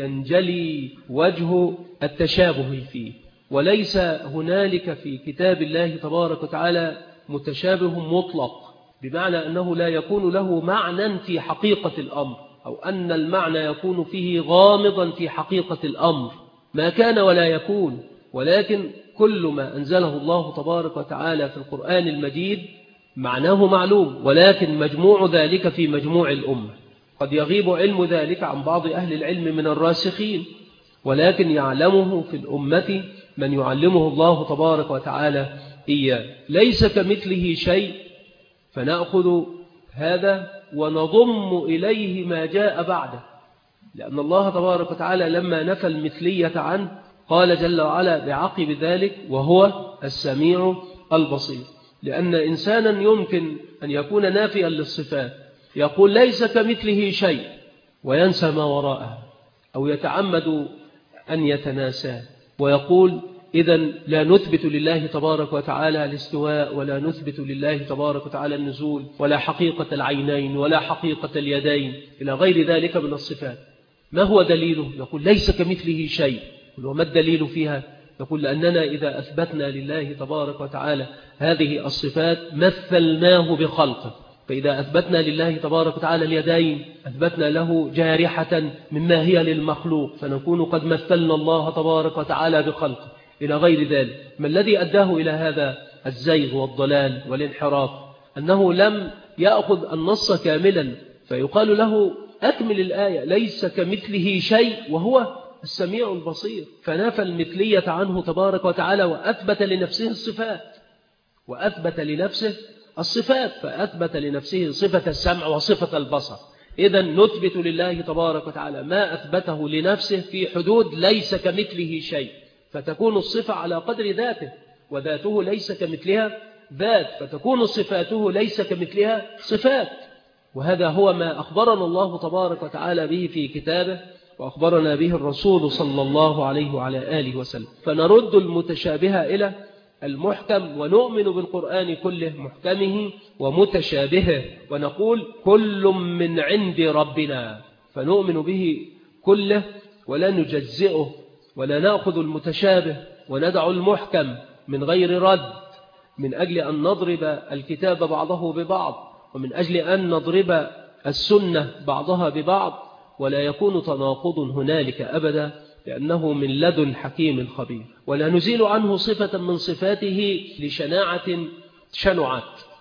ينجلي وجه التشابه فيه. وليس هنالك في كتاب الله تبارك وتعالى متشابه مطلق، بمعنى أنه لا يكون له معنى في حقيقة الأمر، أو أن المعنى يكون فيه غامضا في حقيقة الأمر، ما كان ولا يكون. ولكن كل ما أنزله الله تبارك وتعالى في القرآن المجيد معناه معلوم، ولكن مجموع ذلك في مجموع الأمة. قد يغيب علم ذلك عن بعض أهل العلم من الراسخين، ولكن يعلمه في الأمة من يعلمه الله تبارك وتعالى إياه. ليس كمثله شيء، فنأخذ هذا ونضم إليه ما جاء بعده، لأن الله تبارك وتعالى لما نفى المثلية عنه قال جل وعلا بعقب ذلك: وهو السميع البصير. لأن إنسانا يمكن أن يكون نافيا للصفات، يقول ليس كمثله شيء وينسى ما وراءها، أو يتعمد أن يتناساه ويقول إذن لا نثبت لله تبارك وتعالى الاستواء، ولا نثبت لله تبارك وتعالى النزول، ولا حقيقة العينين، ولا حقيقة اليدين، إلى غير ذلك من الصفات. ما هو دليله؟ يقول ليس كمثله شيء. وما الدليل فيها؟ يقول لأننا إذا أثبتنا لله تبارك وتعالى هذه الصفات مثلناه بخلقه، فإذا أثبتنا لله تبارك وتعالى اليدين أثبتنا له جارحة مما هي للمخلوق، فنكون قد مثلنا الله تبارك وتعالى بخلقه، إلى غير ذلك. ما الذي أداه إلى هذا الزيغ والضلال والانحراف؟ أنه لم يأخذ النص كاملا، فيقال له أكمل الآية ليس كمثله شيء وهو السميع البصير، فنفى المثلية عنه تبارك وتعالى وأثبت لنفسه الصفات فأثبت لنفسه صفة السمع وصفة البصر. إذن نثبت لله تبارك وتعالى ما أثبته لنفسه في حدود ليس كمثله شيء، فتكون الصفة على قدر ذاته، وذاته ليس كمثلها ذات، فتكون صفاته ليس كمثلها صفات. وهذا هو ما أخبرنا الله تبارك وتعالى به في كتابه، وأخبرنا به الرسول صلى الله عليه وعلى آله وسلم. فنرد المتشابه إلى المحكم، ونؤمن بالقرآن كله محكمه ومتشابهه، ونقول كل من عند ربنا، فنؤمن به كله ولا نجزئه ولا نأخذ المتشابه وندع المحكم من غير رد، من أجل أن نضرب الكتاب بعضه ببعض، ومن أجل أن نضرب السنة بعضها ببعض، ولا يكون تناقض هنالك أبدا، لأنه من لدن حكيم خبير. ولا نزيل عنه صفة من صفاته لشناعة شنعت،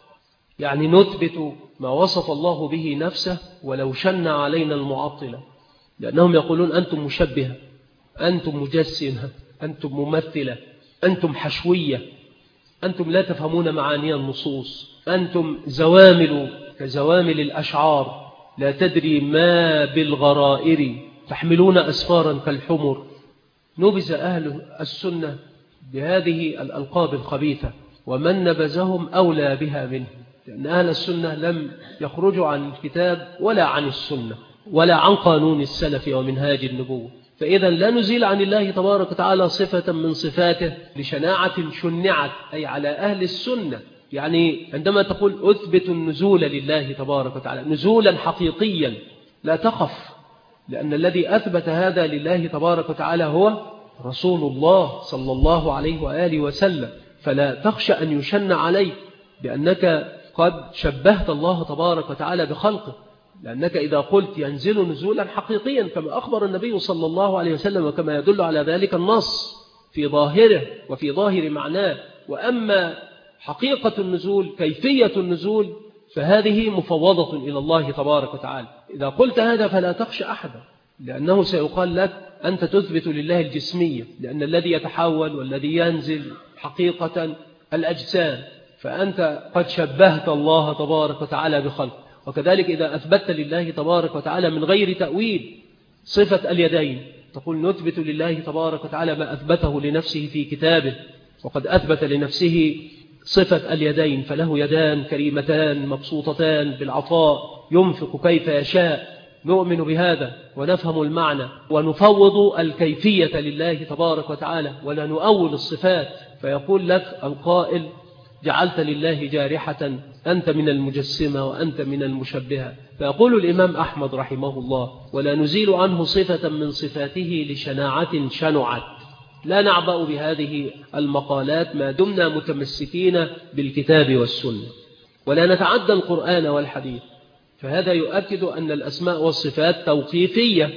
يعني نثبت ما وصف الله به نفسه ولو شن علينا المعطلة، لأنهم يقولون أنتم مشبهة، أنتم مجسمة، أنتم ممثلة، أنتم حشوية، أنتم لا تفهمون معاني النصوص، أنتم زوامل كزوامل الأشعار، لا تدري ما بالغرائر، تحملون أسفارا كالحمر. نبذ أهل السنة بهذه الألقاب الخبيثة، ومن نبذهم أولى بها منه، لأن أهل السنة لم يخرجوا عن الكتاب ولا عن السنة ولا عن قانون السلف ومنهاج النبوة. فإذا لا نزيل عن الله تبارك وتعالى صفة من صفاته لشناعة شنعت، أي على أهل السنة. يعني عندما تقول أثبت النزول لله تبارك وتعالى نزولا حقيقيا، لا تخف، لأن الذي أثبت هذا لله تبارك وتعالى هو رسول الله صلى الله عليه وآله وسلم، فلا تخشى أن يشن عليك بأنك قد شبهت الله تبارك وتعالى بخلقه، لأنك إذا قلت ينزل نزولا حقيقيا كما أخبر النبي صلى الله عليه وسلم، وكما يدل على ذلك النص في ظاهره وفي ظاهر معناه. وأما حقيقة النزول، كيفية النزول، فهذه مفوضة إلى الله تبارك وتعالى. إذا قلت هذا فلا تخشى أحدا، لأنه سيقال لك أنت تثبت لله الجسمية، لأن الذي يتحول والذي ينزل حقيقة الأجسام، فأنت قد شبهت الله تبارك وتعالى بخلق. وكذلك إذا أثبت لله تبارك وتعالى من غير تأويل صفة اليدين، تقول نثبت لله تبارك وتعالى ما أثبته لنفسه في كتابه، وقد أثبت لنفسه صفة اليدين، فله يدان كريمتان مبسوطتان بالعطاء، ينفق كيف يشاء. نؤمن بهذا ونفهم المعنى ونفوض الكيفية لله تبارك وتعالى، ولا نؤول الصفات. فيقول لك القائل جعلت لله جارحة، أنت من المجسمة وأنت من المشبهة. فيقول الإمام أحمد رحمه الله ولا نزيل عنه صفة من صفاته لشناعة شنعت. لا نعبأ بهذه المقالات ما دمنا متمسكين بالكتاب والسنة، ولا نتعدى القرآن والحديث، فهذا يؤكد أن الأسماء والصفات توقيفية.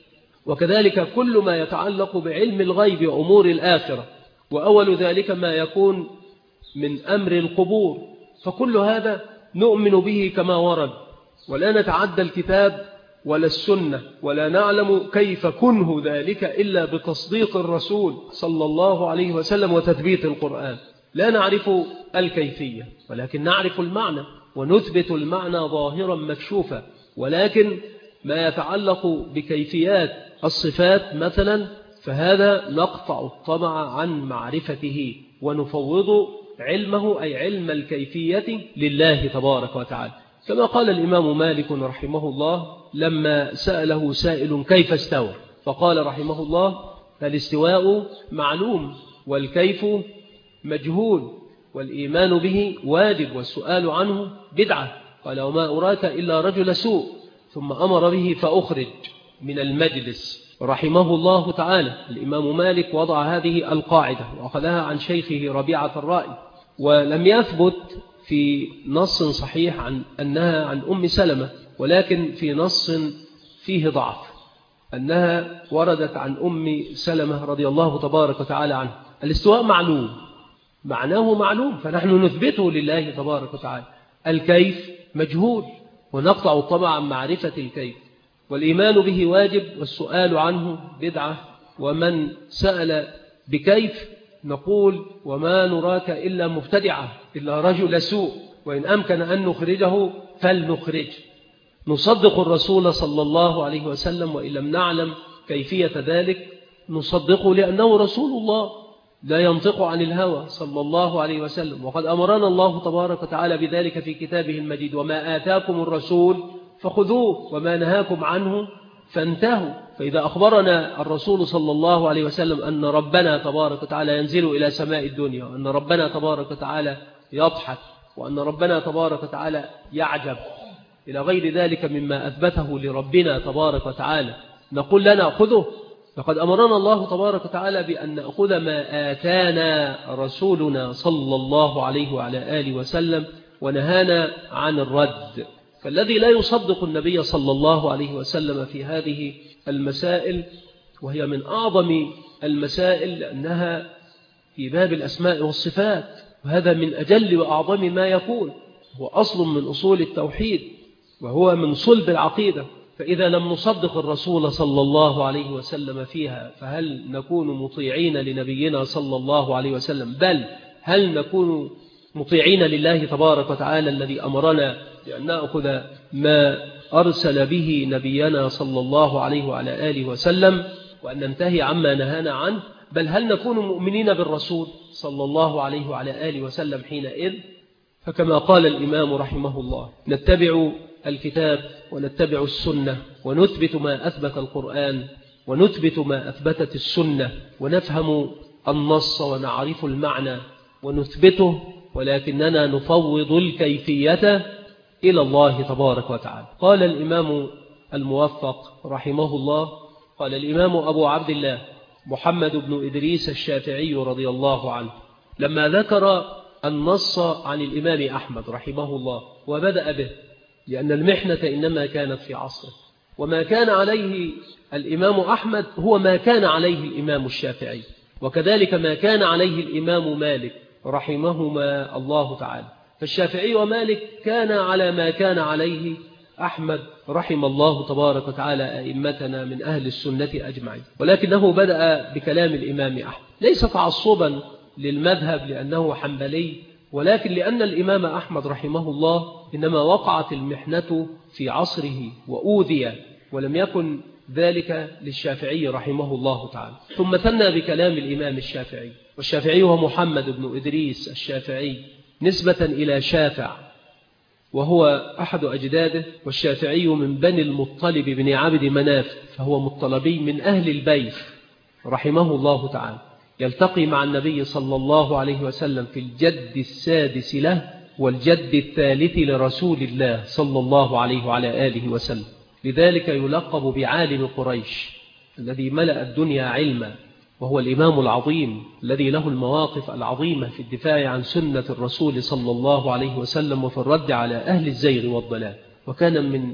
وكذلك كل ما يتعلق بعلم الغيب وأمور الآخرة، وأول ذلك ما يكون من أمر القبور، فكل هذا نؤمن به كما ورد، ولا نتعدى الكتاب ولا السنة، ولا نعلم كيف كنه ذلك إلا بتصديق الرسول صلى الله عليه وسلم وتثبيت القرآن. لا نعرف الكيفية، ولكن نعرف المعنى ونثبت المعنى ظاهرا مكشوفا. ولكن ما يتعلق بكيفيات الصفات مثلا، فهذا نقطع الطمع عن معرفته ونفوض علمه، أي علم الكيفية لله تبارك وتعالى. كما قال الإمام مالك رحمه الله لما سأله سائل كيف استوى، فقال رحمه الله الاستواء معلوم والكيف مجهول، والإيمان به واجب والسؤال عنه بدعة. قال وما أراك إلا رجل سوء، ثم أمر به فأخرج من المجلس رحمه الله تعالى. الإمام مالك وضع هذه القاعدة وأخذها عن شيخه ربيعة الرائي، ولم يثبت في نص صحيح عن أنها عن أم سلمة، ولكن في نص فيه ضعف أنها وردت عن أم سلمة رضي الله تبارك وتعالى عنه. الاستواء معلوم، معناه معلوم، فنحن نثبته لله تبارك وتعالى. الكيف مجهول، ونقطع الطبع عن معرفة الكيف. والإيمان به واجب، والسؤال عنه بدعة. ومن سأل بكيف نقول وما نراك إلا مبتدعة إلا رجل سوء، وإن أمكن أن نخرجه فلنخرج. نصدق الرسول صلى الله عليه وسلم، وإن لم نعلم كيفية ذلك نصدقه لأنه رسول الله لا ينطق عن الهوى صلى الله عليه وسلم، وقد أمرنا الله تبارك وتعالى بذلك في كتابه المجيد: وما آتاكم الرسول فخذوه وما نهاكم عنه فانتهوا. فإذا أخبرنا الرسول صلى الله عليه وسلم أن ربنا تبارك وتعالى ينزل إلى سماء الدنيا، وأن ربنا تبارك وتعالى يضحك، وأن ربنا تبارك وتعالى يعجب، إلى غير ذلك مما أثبته لربنا تبارك وتعالى، نقول لا نأخذه. فقد أمرنا الله تبارك وتعالى بأن نأخذ ما آتانا رسولنا صلى الله عليه وعلى آله وسلم، ونهانا عن الرد. فالذي لا يصدق النبي صلى الله عليه وسلم في هذه المسائل، وهي من أعظم المسائل لأنها في باب الأسماء والصفات، وهذا من أجل وأعظم ما يكون، هو أصل من أصول التوحيد، وهو من صلب العقيدة. فإذا لم نصدق الرسول صلى الله عليه وسلم فيها، فهل نكون مطيعين لنبينا صلى الله عليه وسلم؟ بل هل نكون مطيعين لله تبارك وتعالى الذي أمرنا بأن نأخذ ما أرسل به نبينا صلى الله عليه وعلى آله وسلم، وأن ننتهي عما نهانا عنه؟ بل هل نكون مؤمنين بالرسول صلى الله عليه وعلى آله وسلم حينئذ؟ فكما قال الإمام رحمه الله: نتبع الكتاب ونتبع السنة، ونثبت ما أثبت القرآن، ونثبت ما أثبتت السنة، ونفهم النص ونعرف المعنى ونثبته، ولكننا نفوض الكيفية إلى الله تبارك وتعالى. قال الإمام الموفق رحمه الله، قال الإمام أبو عبد الله محمد بن إدريس الشافعي رضي الله عنه لما ذكر النص عن الإمام أحمد رحمه الله وبدأ به، لأن المحنة إنما كانت في عصره، وما كان عليه الإمام أحمد هو ما كان عليه الإمام الشافعي، وكذلك ما كان عليه الإمام مالك رحمهما الله تعالى. فالشافعي ومالك كان على ما كان عليه أحمد رحم الله تبارك وتعالى أئمتنا من أهل السنة أجمعين، ولكنه بدأ بكلام الإمام أحمد ليس تعصبا للمذهب لأنه حنبلي، ولكن لأن الإمام أحمد رحمه الله إنما وقعت المحنة في عصره وأوذي، ولم يكن ذلك للشافعي رحمه الله تعالى. ثم ثنى بكلام الإمام الشافعي، والشافعي هو محمد بن إدريس الشافعي نسبة إلى شافع، وهو أحد أجداده، والشافعي من بني المطلب بن عبد مناف، فهو مطلبي من أهل البيت رحمه الله تعالى، يلتقي مع النبي صلى الله عليه وسلم في الجد السادس له والجد الثالث لرسول الله صلى الله عليه وعلى آله وسلم، لذلك يلقب بعالم قريش الذي ملأ الدنيا علما، وهو الإمام العظيم الذي له المواقف العظيمة في الدفاع عن سنة الرسول صلى الله عليه وسلم وفي الرد على أهل الزيغ والضلال، وكان من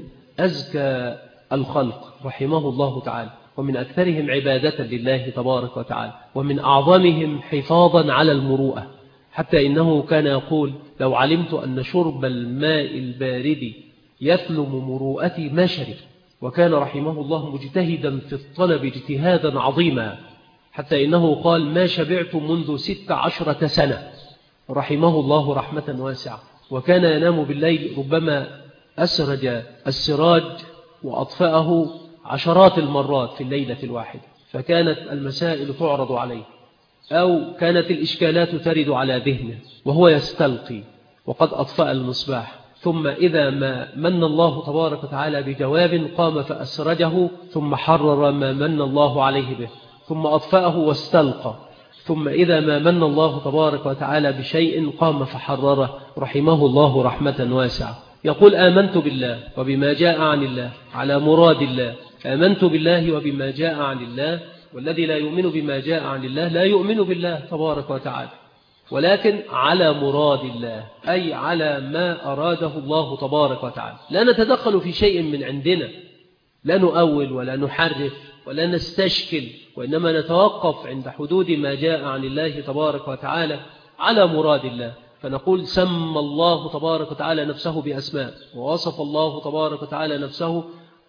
أزكى الخلق رحمه الله تعالى، ومن أكثرهم عبادة لله تبارك وتعالى، ومن أعظمهم حفاظا على المروءة، حتى إنه كان يقول: لو علمت أن شرب الماء البارد يثلم مروءتي ما شرب. وكان رحمه الله مجتهدا في الطلب اجتهادا عظيما، حتى إنه قال: ما شبعت منذ 16 سنة رحمه الله رحمة واسعة. وكان ينام بالليل ربما أسرج السراج وأطفأه عشرات المرات في الليلة الواحدة، فكانت المسائل تعرض عليه أو كانت الإشكالات ترد على ذهنه وهو يستلقي وقد أطفأ المصباح، ثم إذا ما من الله تبارك وتعالى بجواب قام فأسرجه، ثم حرر ما من الله عليه به، ثم أطفأه واستلقى، ثم إذا ما من الله تبارك وتعالى بشيء قام فحرره رحمه الله رحمة واسعة. يقول: آمنت بالله وبما جاء عن الله على مراد الله. آمنت بالله وبما جاء عن الله، والذي لا يؤمن بما جاء عن الله لا يؤمن بالله تبارك وتعالى، ولكن على مراد الله، أي على ما أراده الله تبارك وتعالى. لا نتدخل في شيء من عندنا، لا نؤول ولا نحرف ولا نستشكل، وإنما نتوقف عند حدود ما جاء عن الله تبارك وتعالى على مراد الله. فنقول: سمى الله تبارك وتعالى نفسه بأسماء، ووصف الله تبارك وتعالى نفسه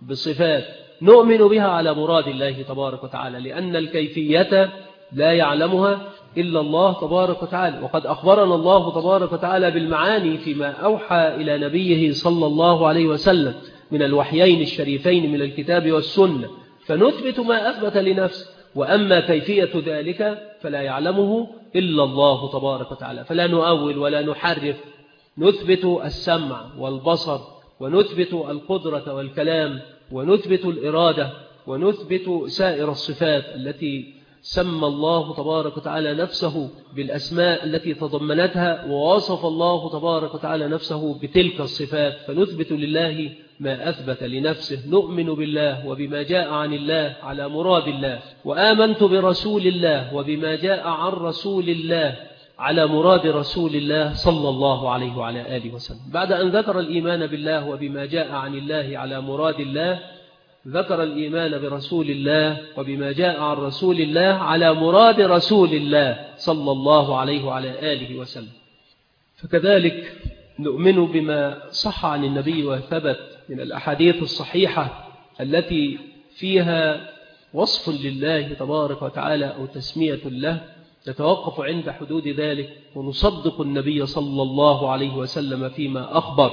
بصفات نؤمن بها على مراد الله تبارك وتعالى، لأن الكيفية لا يعلمها إلا الله تبارك وتعالى. وقد أخبرنا الله تبارك وتعالى بالمعاني فيما أوحى إلى نبيه صلى الله عليه وسلم من الوحيين الشريفين من الكتاب والسنة، فنثبت ما أثبت لنفسه، وأما كيفية ذلك فلا يعلمه إلا الله تبارك وتعالى. فلا نؤول ولا نحرف، نثبت السمع والبصر، ونثبت القدرة والكلام، ونثبت الإرادة، ونثبت سائر الصفات التي سمى الله تبارك وتعالى نفسه بالأسماء التي تضمنتها، ووصف الله تبارك وتعالى نفسه بتلك الصفات، فنثبت لله ما أثبت لنفسه. نؤمن بالله وبما جاء عن الله على مراد الله، وآمنت برسول الله وبما جاء عن رسول الله على مراد رسول الله صلى الله عليه وعلى آله وسلم. بعد أن ذكر الإيمان بالله وبما جاء عن الله على مراد الله، ذكر الإيمان برسول الله وبما جاء عن رسول الله على مراد رسول الله صلى الله عليه وعلى آله وسلم. فكذلك نؤمن بما صح عن النبي وثبت من الأحاديث الصحيحة التي فيها وصف لله تبارك وتعالى أو تسمية له، نتوقف عند حدود ذلك ونصدق النبي صلى الله عليه وسلم فيما أخبر،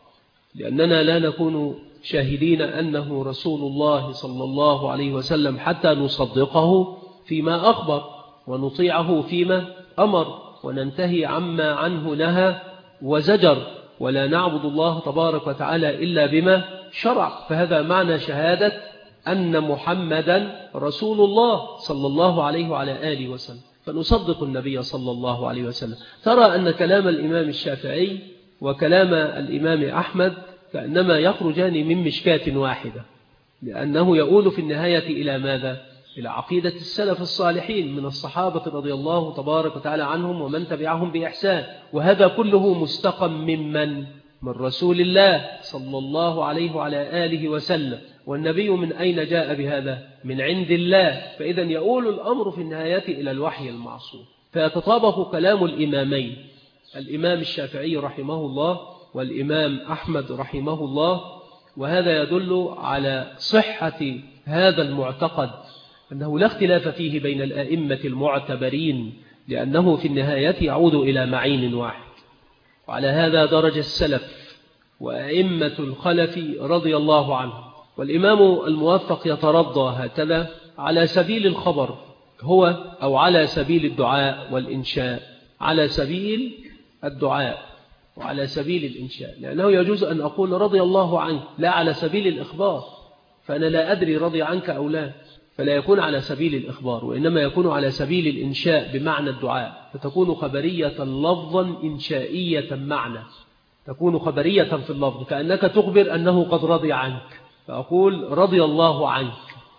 لأننا لا نكون شاهدين أنه رسول الله صلى الله عليه وسلم حتى نصدقه فيما أخبر ونطيعه فيما أمر، وننتهي عما عنه نهى وزجر، ولا نعبد الله تبارك وتعالى إلا بما شرع. فهذا معنى شهادة أن محمدا رسول الله صلى الله عليه وعلى آله وسلم، فنصدق النبي صلى الله عليه وسلم. ترى أن كلام الإمام الشافعي وكلام الإمام أحمد كأنما يخرجان من مشكاة واحدة، لأنه يقول في النهاية إلى ماذا؟ إلى عقيدة السلف الصالحين من الصحابة رضي الله تبارك وتعالى عنهم ومن تبعهم بإحسان، وهذا كله مستقم من رسول الله صلى الله عليه وعلى آله وسلم. والنبي من أين جاء بهذا؟ من عند الله. فإذا يقول الأمر في النهاية إلى الوحي المعصوم. فيتطابق كلام الإمامين، الإمام الشافعي رحمه الله والإمام أحمد رحمه الله، وهذا يدل على صحة هذا المعتقد، أنه لا اختلاف فيه بين الأئمة المعتبرين، لأنه في النهاية يعود إلى معين واحد. وعلى هذا درج السلف وأئمة الخلف رضي الله عنهم. والإمام الموفق يترضى هكذا على سبيل الخبر هو، أو على سبيل الدعاء والإنشاء، على سبيل الدعاء وعلى سبيل الإنشاء، لأنه يجوز أن أقول رضي الله عنك لا على سبيل الإخبار، فأنا لا أدري رضي عنك أو لا، فلا يكون على سبيل الإخبار، وإنما يكون على سبيل الإنشاء بمعنى الدعاء، فتكون خبرية لفظا إنشائية معنى، تكون خبرية في اللفظ كأنك تخبر أنه قد رضي عنك، فأقول رضي الله عنك.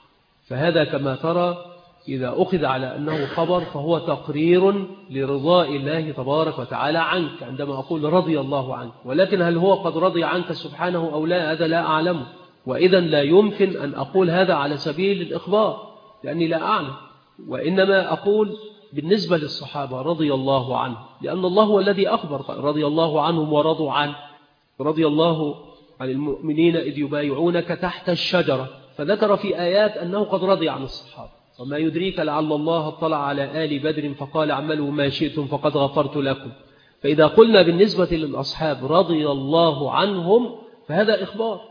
فهذا كما ترى إذا أخذ على أنه خبر فهو تقرير لرضاء الله تبارك وتعالى عنك عندما أقول رضي الله عنك. ولكن هل هو قد رضي عنك سبحانه أو لا؟ هذا لا أعلمه، وإذا لا يمكن أن أقول هذا على سبيل الإخبار لأني لا أعلم، وإنما أقول بالنسبة للصحابة رضي الله عنه، لأن الله هو الذي أخبر رضي الله عنهم ورضوا عنه. رضي الله عن المؤمنين إذ يبايعونك تحت الشجرة، فذكر في آيات أنه قد رضي عن الصحابة. وما يدريك لعل الله اطلع على آل بدر فقال اعملوا ما شئتم فقد غفرت لكم. فإذا قلنا بالنسبة للأصحاب رضي الله عنهم فهذا إخبار،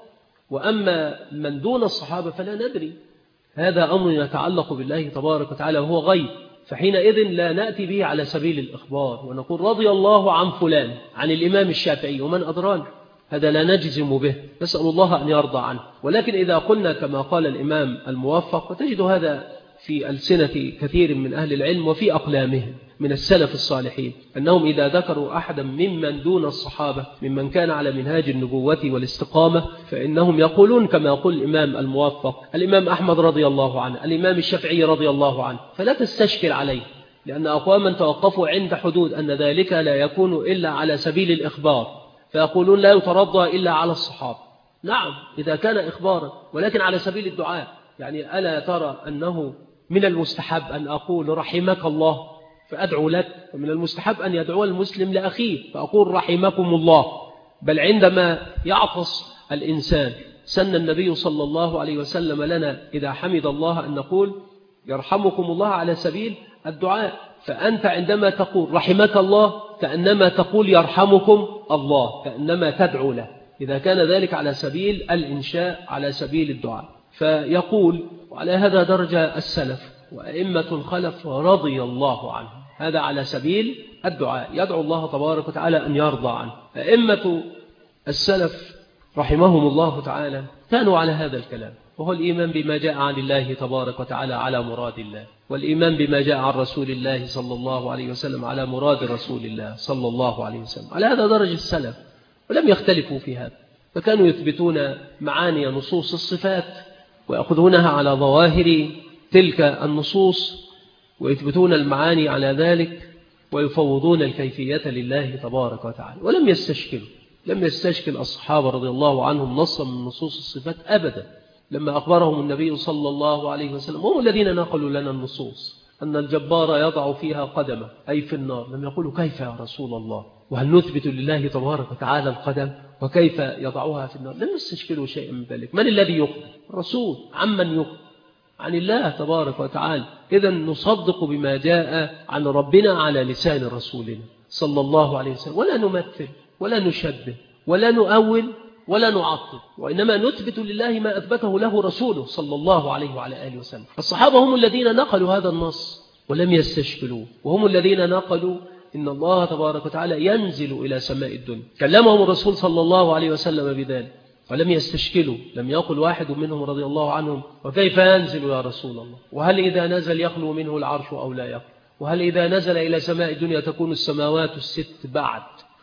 وأما من دون الصحابة فلا ندري، هذا أمر يتعلق بالله تبارك وتعالى وهو غيب، فحينئذ لا نأتي به على سبيل الإخبار ونقول رضي الله عن فلان عن الإمام الشافعي ومن أدرانا، هذا لا نجزم به، نسأل الله أن يرضى عنه. ولكن إذا قلنا كما قال الإمام الموفق، وتجد هذا في ألسنة كثير من أهل العلم وفي أقلامهم من السلف الصالحين، أنهم إذا ذكروا أحدا ممن دون الصحابة ممن كان على منهاج النبوة والاستقامة فإنهم يقولون كما يقول الإمام الموفق، الإمام أحمد رضي الله عنه، الإمام الشافعي رضي الله عنه، فلا تستشكل عليه، لأن أقواما توقفوا عند حدود أن ذلك لا يكون إلا على سبيل الإخبار، فيقولون لا يترضى إلا على الصحابة. نعم إذا كان إخبارا، ولكن على سبيل الدعاء. يعني ألا ترى أنه من المستحب أن أقول رحمك الله فأدعو لك، ومن المستحب أن يدعو المسلم لأخيه فأقول رحمكم الله. بل عندما يعطس الإنسان سن النبي صلى الله عليه وسلم لنا إذا حمد الله أن نقول يرحمكم الله على سبيل الدعاء. فأنت عندما تقول رحمك الله كأنما تقول يرحمكم الله، كأنما تدعو له، إذا كان ذلك على سبيل الإنشاء على سبيل الدعاء. فيقول وعلى هذا درجة السلف وأئمة الخلف رضي الله عنه، هذا على سبيل الدعاء، يدعو الله تبارك وتعالى أن يرضى عنه. أئمة السلف رحمهم الله تعالى كانوا على هذا الكلام، وهو الإيمان بما جاء عن الله تبارك وتعالى على مراد الله، والإيمان بما جاء عن رسول الله صلى الله عليه وسلم على مراد رسول الله صلى الله عليه وسلم. على هذا درجة السلف ولم يختلفوا في هذا، فكانوا يثبتون معاني نصوص الصفات ويأخذونها على ظواهر تلك النصوص ويثبتون المعاني على ذلك ويفوضون الكيفية لله تبارك وتعالى، ولم يستشكل الصحابة رضي الله عنهم نصا من نصوص الصفات أبدا. لما أخبرهم النبي صلى الله عليه وسلم، هم الذين نقلوا لنا النصوص، أن الجبار يضع فيها قدمه أي في النار، لم يقولوا كيف يا رسول الله، وهل نثبت لله تبارك وتعالى القدم وكيف يضعها في النار؟ لم يستشكلوا شيئا من ذلك. من الذي يقدم؟ الرسول. عمن يقدم؟ عن الله تبارك وتعالى. إذا نصدق بما جاء عن ربنا على لسان رسولنا صلى الله عليه وسلم، ولا نمثل ولا نشبه ولا نؤول ولا نعطل، وإنما نثبت لله ما أثبته له رسوله صلى الله عليه وعلى آله وسلم. الصحابة هم الذين نقلوا هذا النص ولم يستشكلوا، وهم الذين نقلوا إن الله تبارك وتعالى ينزل إلى سماء الدنيا. كلمهم الرسول صلى الله عليه وسلم بذلك ولم يستشكلوا، لم يقل واحد منهم رضي الله عنهم وكيف ينزل يا رسول الله، وهل إذا نزل يخلو منه العرش أو لا يخلو، وهل إذا نزل إلى سماء الدنيا تكون السماوات الست بعد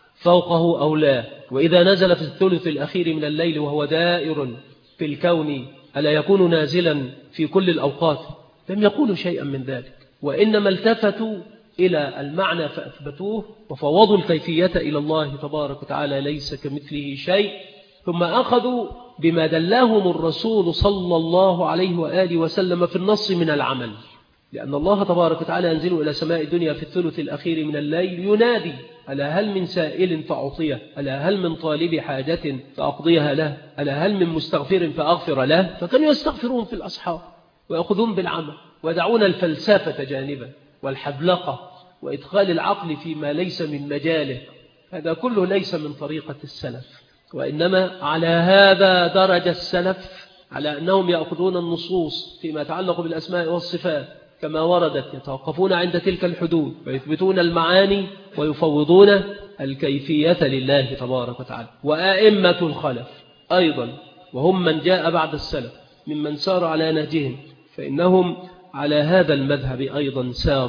فوقه أو لا، وإذا نزل في الثلث الأخير من الليل وهو دائر في الكون ألا يكون نازلا في كل الأوقات؟ لم يقولوا شيئا من ذلك، وإنما التفتوا إلى المعنى فأثبتوه وفوضوا الكيفية إلى الله تبارك وتعالى ليس كمثله شيء، ثم أخذوا بما دلاهم الرسول صلى الله عليه وآله وسلم في النص من العمل، لأن الله تبارك وتعالى ينزل إلى سماء الدنيا في الثلث الأخير من الليل ينادي ألا هل من سائل فأعطيه، ألا هل من طالب حاجة فأقضيها له، ألا هل من مستغفر فأغفر له. فكانوا يستغفرون في الأصحاب ويأخذون بالعمل ويدعون الفلسفة جانبا والحذلقة وإدخال العقل فيما ليس من مجاله، هذا كله ليس من طريقة السلف، وإنما على هذا درج السلف، على أنهم يأخذون النصوص فيما يتعلق بالأسماء والصفات كما وردت، يتوقفون عند تلك الحدود ويثبتون المعاني ويفوضون الكيفية لله تبارك وتعالى. وأئمة الخلف أيضا وهم من جاء بعد السلف ممن سار على نهجهم، فإنهم على هذا المذهب أيضا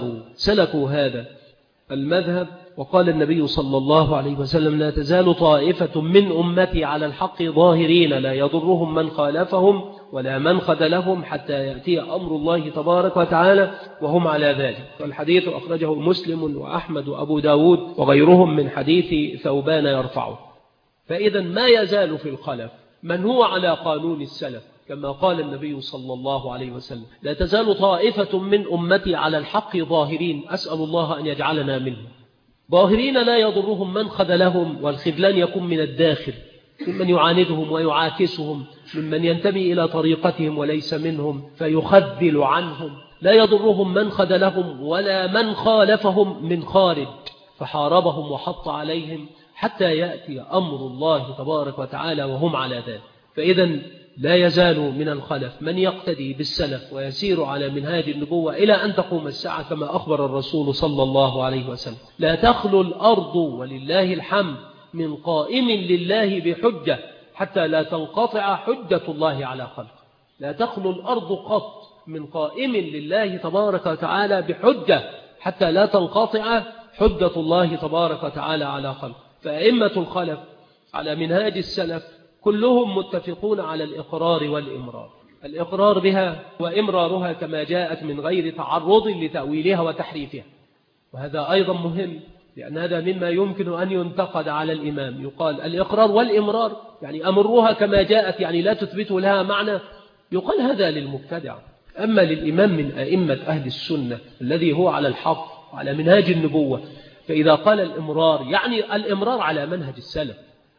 سلكوا هذا المذهب. وقال النبي صلى الله عليه وسلم لا تزال طائفة من أمتي على الحق ظاهرين لا يضرهم من خالفهم ولا من خذلهم حتى يأتي أمر الله تبارك وتعالى وهم على ذلك. والحديث أخرجه مسلم وأحمد وأبو داود وغيرهم من حديث ثوبان يرفعه. فإذا ما يزال في الخلف من هو على قانون السلف، كما قال النبي صلى الله عليه وسلم لا تزال طائفة من أمتي على الحق ظاهرين، أسأل الله أن يجعلنا منهم. ظاهرين لا يضرهم من خذلهم، والخذلان يكون من الداخل ممن يعاندهم ويعاكسهم، ممن ينتمي إلى طريقتهم وليس منهم فيخذل عنهم. لا يضرهم من خذلهم ولا من خالفهم من خارج فحاربهم وحط عليهم حتى يأتي أمر الله تبارك وتعالى وهم على ذلك. فإذا لا يزال من الخلف من يقتدي بالسلف ويسير على منهاج النبوة إلى أن تقوم الساعة كما أخبر الرسول صلى الله عليه وسلم لا تخلو الأرض ولله الحمد من قائم لله بحجة حتى لا تنقطع حجة الله على خلقه. لا تخلو الأرض قط من قائم لله تبارك وتعالى بحجة حتى لا تنقطع حجة الله تبارك وتعالى على خلقه. فأئمة الخلف على منهاج السلف كلهم متفقون على الإقرار والإمرار، الإقرار بها وإمرارها كما جاءت من غير تعرض لتأويلها وتحريفها. وهذا أيضا مهم، لأن هذا مما يمكن أن ينتقد على الإمام. يقال الإقرار والإمرار يعني أمرها كما جاءت، يعني لا تثبت لها معنى، يقال هذا للمبتدع. أما للإمام من أئمة أهل السنة الذي هو على الحق وعلى منهاج النبوة، فإذا قال الإمرار يعني الإمرار على منهج السلف،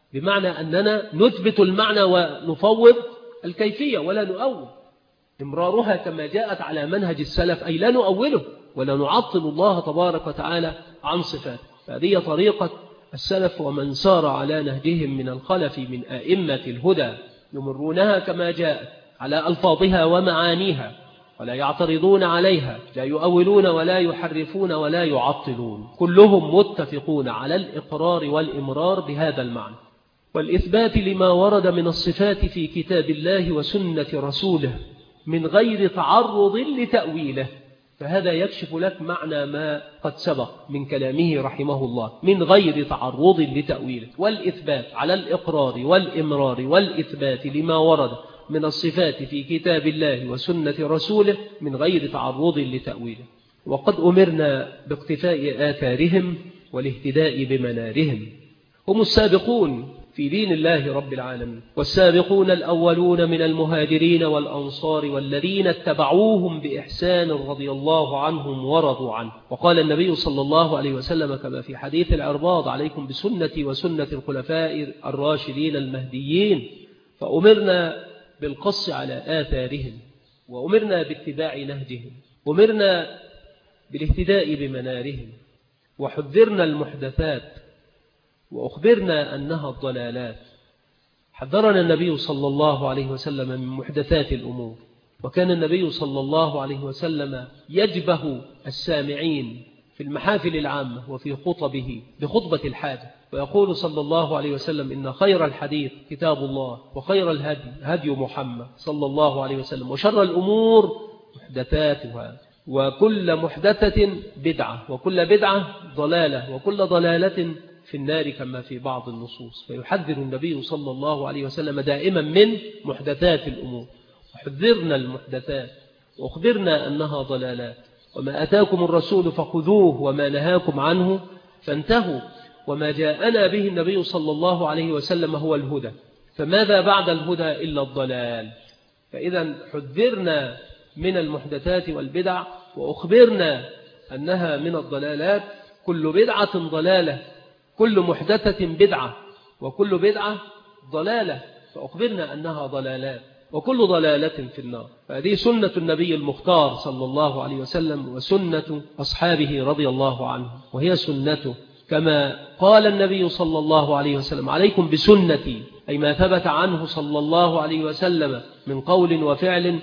بمعنى أننا نثبت المعنى ونفوض الكيفية ولا نؤول. إمرارها كما جاءت على منهج السلف، أي لا نؤوله ولا نعطل الله تبارك وتعالى عن صفاته. فهذه طريقة السلف ومن سار على نهجهم من الخلف من أئمة الهدى، يمرونها كما جاءت على ألفاظها ومعانيها ولا يعترضون عليها، لا يؤولون ولا يحرفون ولا يعطلون، كلهم متفقون على الإقرار والإمرار بهذا المعنى والإثبات لما ورد من الصفات في كتاب الله وسنة رسوله من غير تعرض لتأويله. فهذا يكشف لك معنى ما قد سبق من كلامه رحمه الله، من غير تعرض لتأويله، والإثبات على الإقرار والإمرار والإثبات لما ورد من الصفات في كتاب الله وسنة رسوله من غير تعرض لتأويله. وقد أمرنا باقتفاء آثارهم والاهتداء بمنارهم. هم السابقون في دين الله رب العالمين، والسابقون الأولون من المهاجرين والأنصار والذين اتبعوهم بإحسان رضي الله عنهم ورضوا عنه. وقال النبي صلى الله عليه وسلم كما في حديث العرباض: عليكم بسنتي وسنة الخلفاء الراشدين المهديين. فأمرنا بالقص على آثارهم، وأمرنا باتباع نهجهم، أمرنا بالاهتداء بمنارهم، وحذرنا المحدثات وأخبرنا أنها الضلالات. حذرنا النبي صلى الله عليه وسلم من محدثات الأمور، وكان النبي صلى الله عليه وسلم يجبه السامعين في المحافل العامة وفي خطبه بخطبة الحاجة، ويقول صلى الله عليه وسلم: إن خير الحديث كتاب الله، وخير الهدي هدي محمد صلى الله عليه وسلم، وشر الأمور محدثاتها، وكل محدثة بدعة، وكل بدعة ضلالة، وكل ضلالة في النار كما في بعض النصوص. فيحذر النبي صلى الله عليه وسلم دائما من محدثات الأمور. وحذرنا المحدثات وأخبرنا أنها ضلالات، وما أتاكم الرسول فخذوه وما نهاكم عنه فانتهوا. وما جاءنا به النبي صلى الله عليه وسلم هو الهدى، فماذا بعد الهدى إلا الضلال؟ فإذا حذرنا من المحدثات والبدع، وأخبرنا أنها من الضلالات. كل بدعة ضلالة، كل محدثة بدعة، وكل بدعة ضلالة، فأخبرنا أنها ضلالات، وكل ضلالة في النار. فهذه سنة النبي المختار صلى الله عليه وسلم، وسنة أصحابه رضي الله عنه، وهي سنته كما قال النبي صلى الله عليه وسلم: عليكم بسنتي، أي ما ثبت عنه صلى الله عليه وسلم من قول وفعل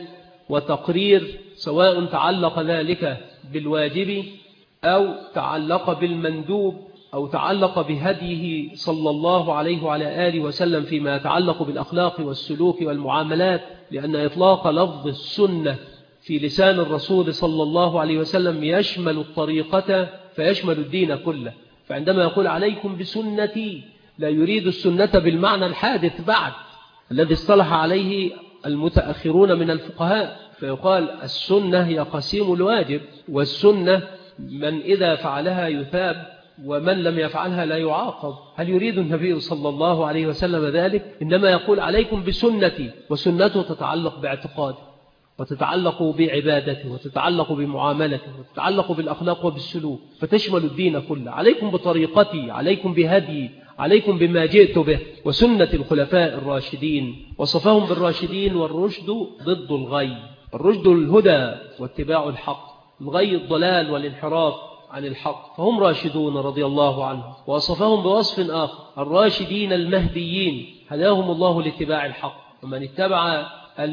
وتقرير، سواء تعلق ذلك بالواجب أو تعلق بالمندوب أو تعلق بهديه صلى الله عليه وعلى آله وسلم فيما يتعلق بالأخلاق والسلوك والمعاملات، لأن إطلاق لفظ السنة في لسان الرسول صلى الله عليه وسلم يشمل الطريقة فيشمل الدين كله. فعندما يقول عليكم بسنتي لا يريد السنة بالمعنى الحادث بعد الذي اصطلح عليه المتأخرون من الفقهاء، فيقال السنة هي قسيم الواجب، والسنة من إذا فعلها يثاب ومن لم يفعلها لا يعاقب. هل يريد النبي صلى الله عليه وسلم ذلك؟ إنما يقول عليكم بسنتي، وسنته تتعلق باعتقاده، وتتعلق بعبادته، وتتعلق بمعاملته، وتتعلق بالأخلاق وبالسلوك، فتشمل الدين كله. عليكم بطريقتي، عليكم بهدي، عليكم بما جئت به، وسنة الخلفاء الراشدين. وصفهم بالراشدين، والرشد ضد الغي. الرشد الهدى واتباع الحق، الغي الضلال والانحراف عن الحق، فهم راشدون رضي الله عنهم. ووصفهم بوصف آخر: الراشدين المهديين، هداهم الله لاتباع الحق، ومن اتبع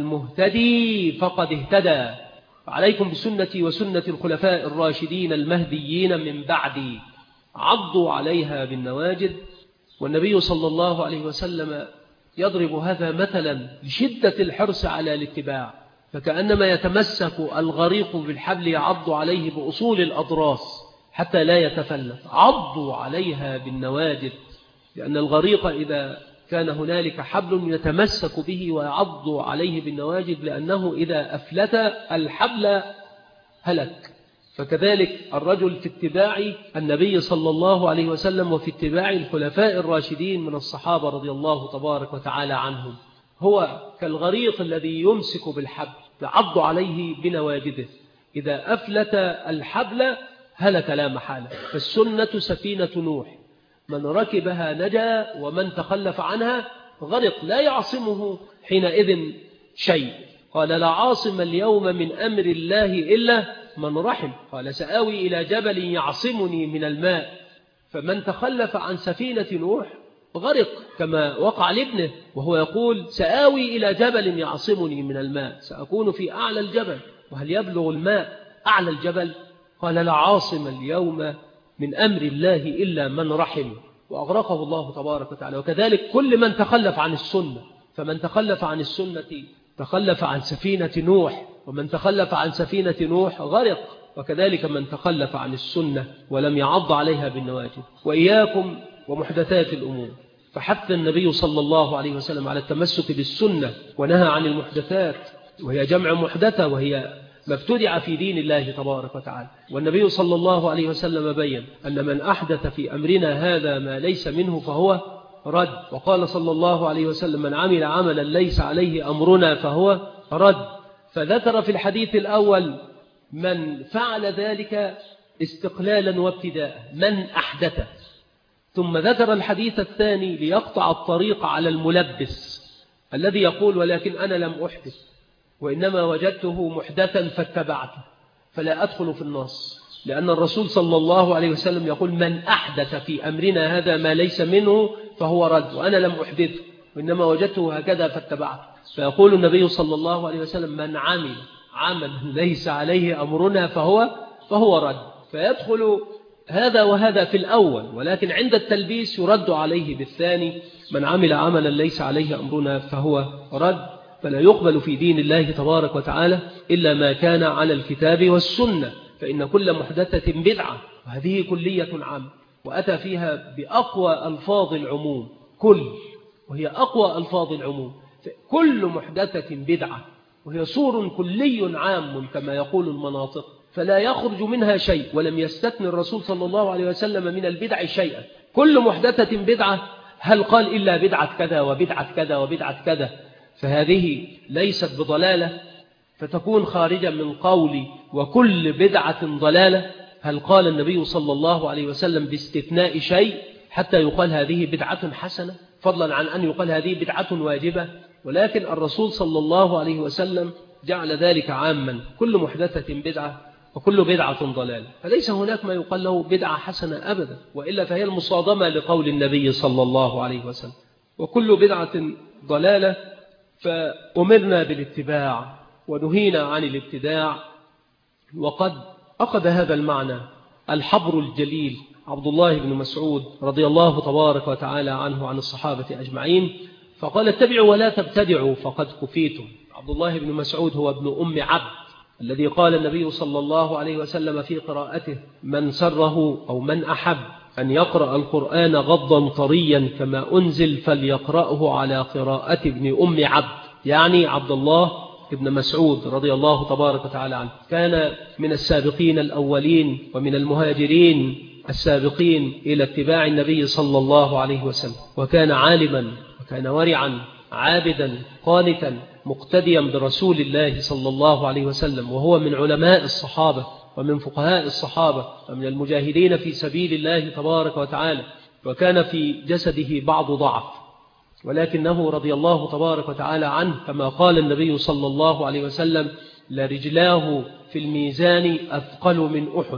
المهتدي فقد اهتدى. فعليكم بسنتي وسنة الخلفاء الراشدين المهديين من بعدي، عضوا عليها بالنواجذ. والنبي صلى الله عليه وسلم يضرب هذا مثلا لشدة الحرص على الاتباع، فكأنما يتمسك الغريق بالحبل يعض عليه بأصول الأضراس حتى لا يتفلت. عضوا عليها بالنواجذ، لأن الغريق إذا كان هنالك حبل يتمسك به ويعض عليه بالنواجذ، لأنه إذا أفلت الحبل هلك. فكذلك الرجل في اتباع النبي صلى الله عليه وسلم وفي اتباع الخلفاء الراشدين من الصحابة رضي الله تبارك وتعالى عنهم هو كالغريق الذي يمسك بالحبل يعض عليه بنواجذه، إذا أفلت الحبل هلك لا محالة. فالسنة سفينة نوح، من ركبها نجا ومن تخلف عنها غرق، لا يعصمه حينئذ شيء. قال لا عاصم اليوم من أمر الله إلا من رحم. قال سآوي إلى جبل يعصمني من الماء. فمن تخلف عن سفينة نوح غرق كما وقع لابنه وهو يقول سآوي إلى جبل يعصمني من الماء، سأكون في أعلى الجبل، وهل يبلغ الماء أعلى الجبل؟ قال لا عاصم اليوم من أمر الله إلا من رحم، وأغرقه الله تبارك وتعالى. وكذلك كل من تخلف عن السنة، فمن تخلف عن السنة تخلف عن سفينة نوح، ومن تخلف عن سفينة نوح غرق. وكذلك من تخلف عن السنة ولم يعض عليها بالنواجذ. وإياكم ومحدثات الأمور، فحث النبي صلى الله عليه وسلم على التمسك بالسنة ونهى عن المحدثات، وهي جمع محدثة، وهي ما ابتدع في دين الله تبارك وتعالى. والنبي صلى الله عليه وسلم بين أن من أحدث في أمرنا هذا ما ليس منه فهو رد. وقال صلى الله عليه وسلم من عمل عملا ليس عليه أمرنا فهو رد. فذكر في الحديث الأول من فعل ذلك استقلالا وابتداء، من أحدث، ثم ذكر الحديث الثاني ليقطع الطريق على الملبس الذي يقول ولكن أنا لم أحدث وإنما وجدته محدثا فاتبعته، فلا أدخل في النص، لأن الرسول صلى الله عليه وسلم يقول من أحدث في أمرنا هذا ما ليس منه فهو رد، وأنا لم أحدثه وإنما وجدته هكذا فاتبعته. فيقول النبي صلى الله عليه وسلم من عمل عمل ليس عليه أمرنا فهو رد. فيدخل هذا وهذا في الأول، ولكن عند التلبيس يرد عليه بالثاني من عمل عملا ليس عليه أمرنا فهو رد. فلا يقبل في دين الله تبارك وتعالى إلا ما كان على الكتاب والسنة، فإن كل محدثة بدعة، وهذه كلية عامة وأتى فيها بأقوى ألفاظ العموم، وهي أقوى ألفاظ العموم. كل محدثة بدعة، وهي صور كلي عام كما يقول المناطق، فلا يخرج منها شيء، ولم يستثني الرسول صلى الله عليه وسلم من البدع شيئا. كل محدثة بدعة، هل قال إلا بدعة كذا وبدعة كذا وبدعة كذا؟ فهذه ليست بضلالة فتكون خارجا من قول وكل بدعة ضلالة. هل قال النبي صلى الله عليه وسلم باستثناء شيء حتى يقال هذه بدعة حسنة، فضلا عن أن يقال هذه بدعة واجبة؟ ولكن الرسول صلى الله عليه وسلم جعل ذلك عاما، كل محدثة بدعة وكل بدعة ضلالة، فليس هناك ما يقال له بدعة حسنة أبدا، وإلا فهي المصادمة لقول النبي صلى الله عليه وسلم. وكل بدعة ضلالة، فأمرنا بالاتباع ونهينا عن الابتداع. وقد أخذ هذا المعنى الحبر الجليل عبد الله بن مسعود رضي الله تبارك وتعالى عنه عن الصحابة أجمعين، فقال اتبعوا ولا تبتدعوا فقد كفيتم. عبد الله بن مسعود هو ابن أم عبد الذي قال النبي صلى الله عليه وسلم في قراءته من سره أو من أحب أن يقرأ القرآن غضا طريا كما أنزل فليقرأه على قراءة ابن أم عبد، يعني عبد الله ابن مسعود رضي الله تبارك وتعالى عنه. كان من السابقين الأولين ومن المهاجرين السابقين إلى اتباع النبي صلى الله عليه وسلم، وكان عالما وكان ورعا عابدا قانتا مقتديا برسول الله صلى الله عليه وسلم، وهو من علماء الصحابة ومن فقهاء الصحابة ومن المجاهدين في سبيل الله تبارك وتعالى. وكان في جسده بعض ضعف، ولكنه رضي الله تبارك وتعالى عنه كما قال النبي صلى الله عليه وسلم لرجلاه في الميزان أثقل من أحد،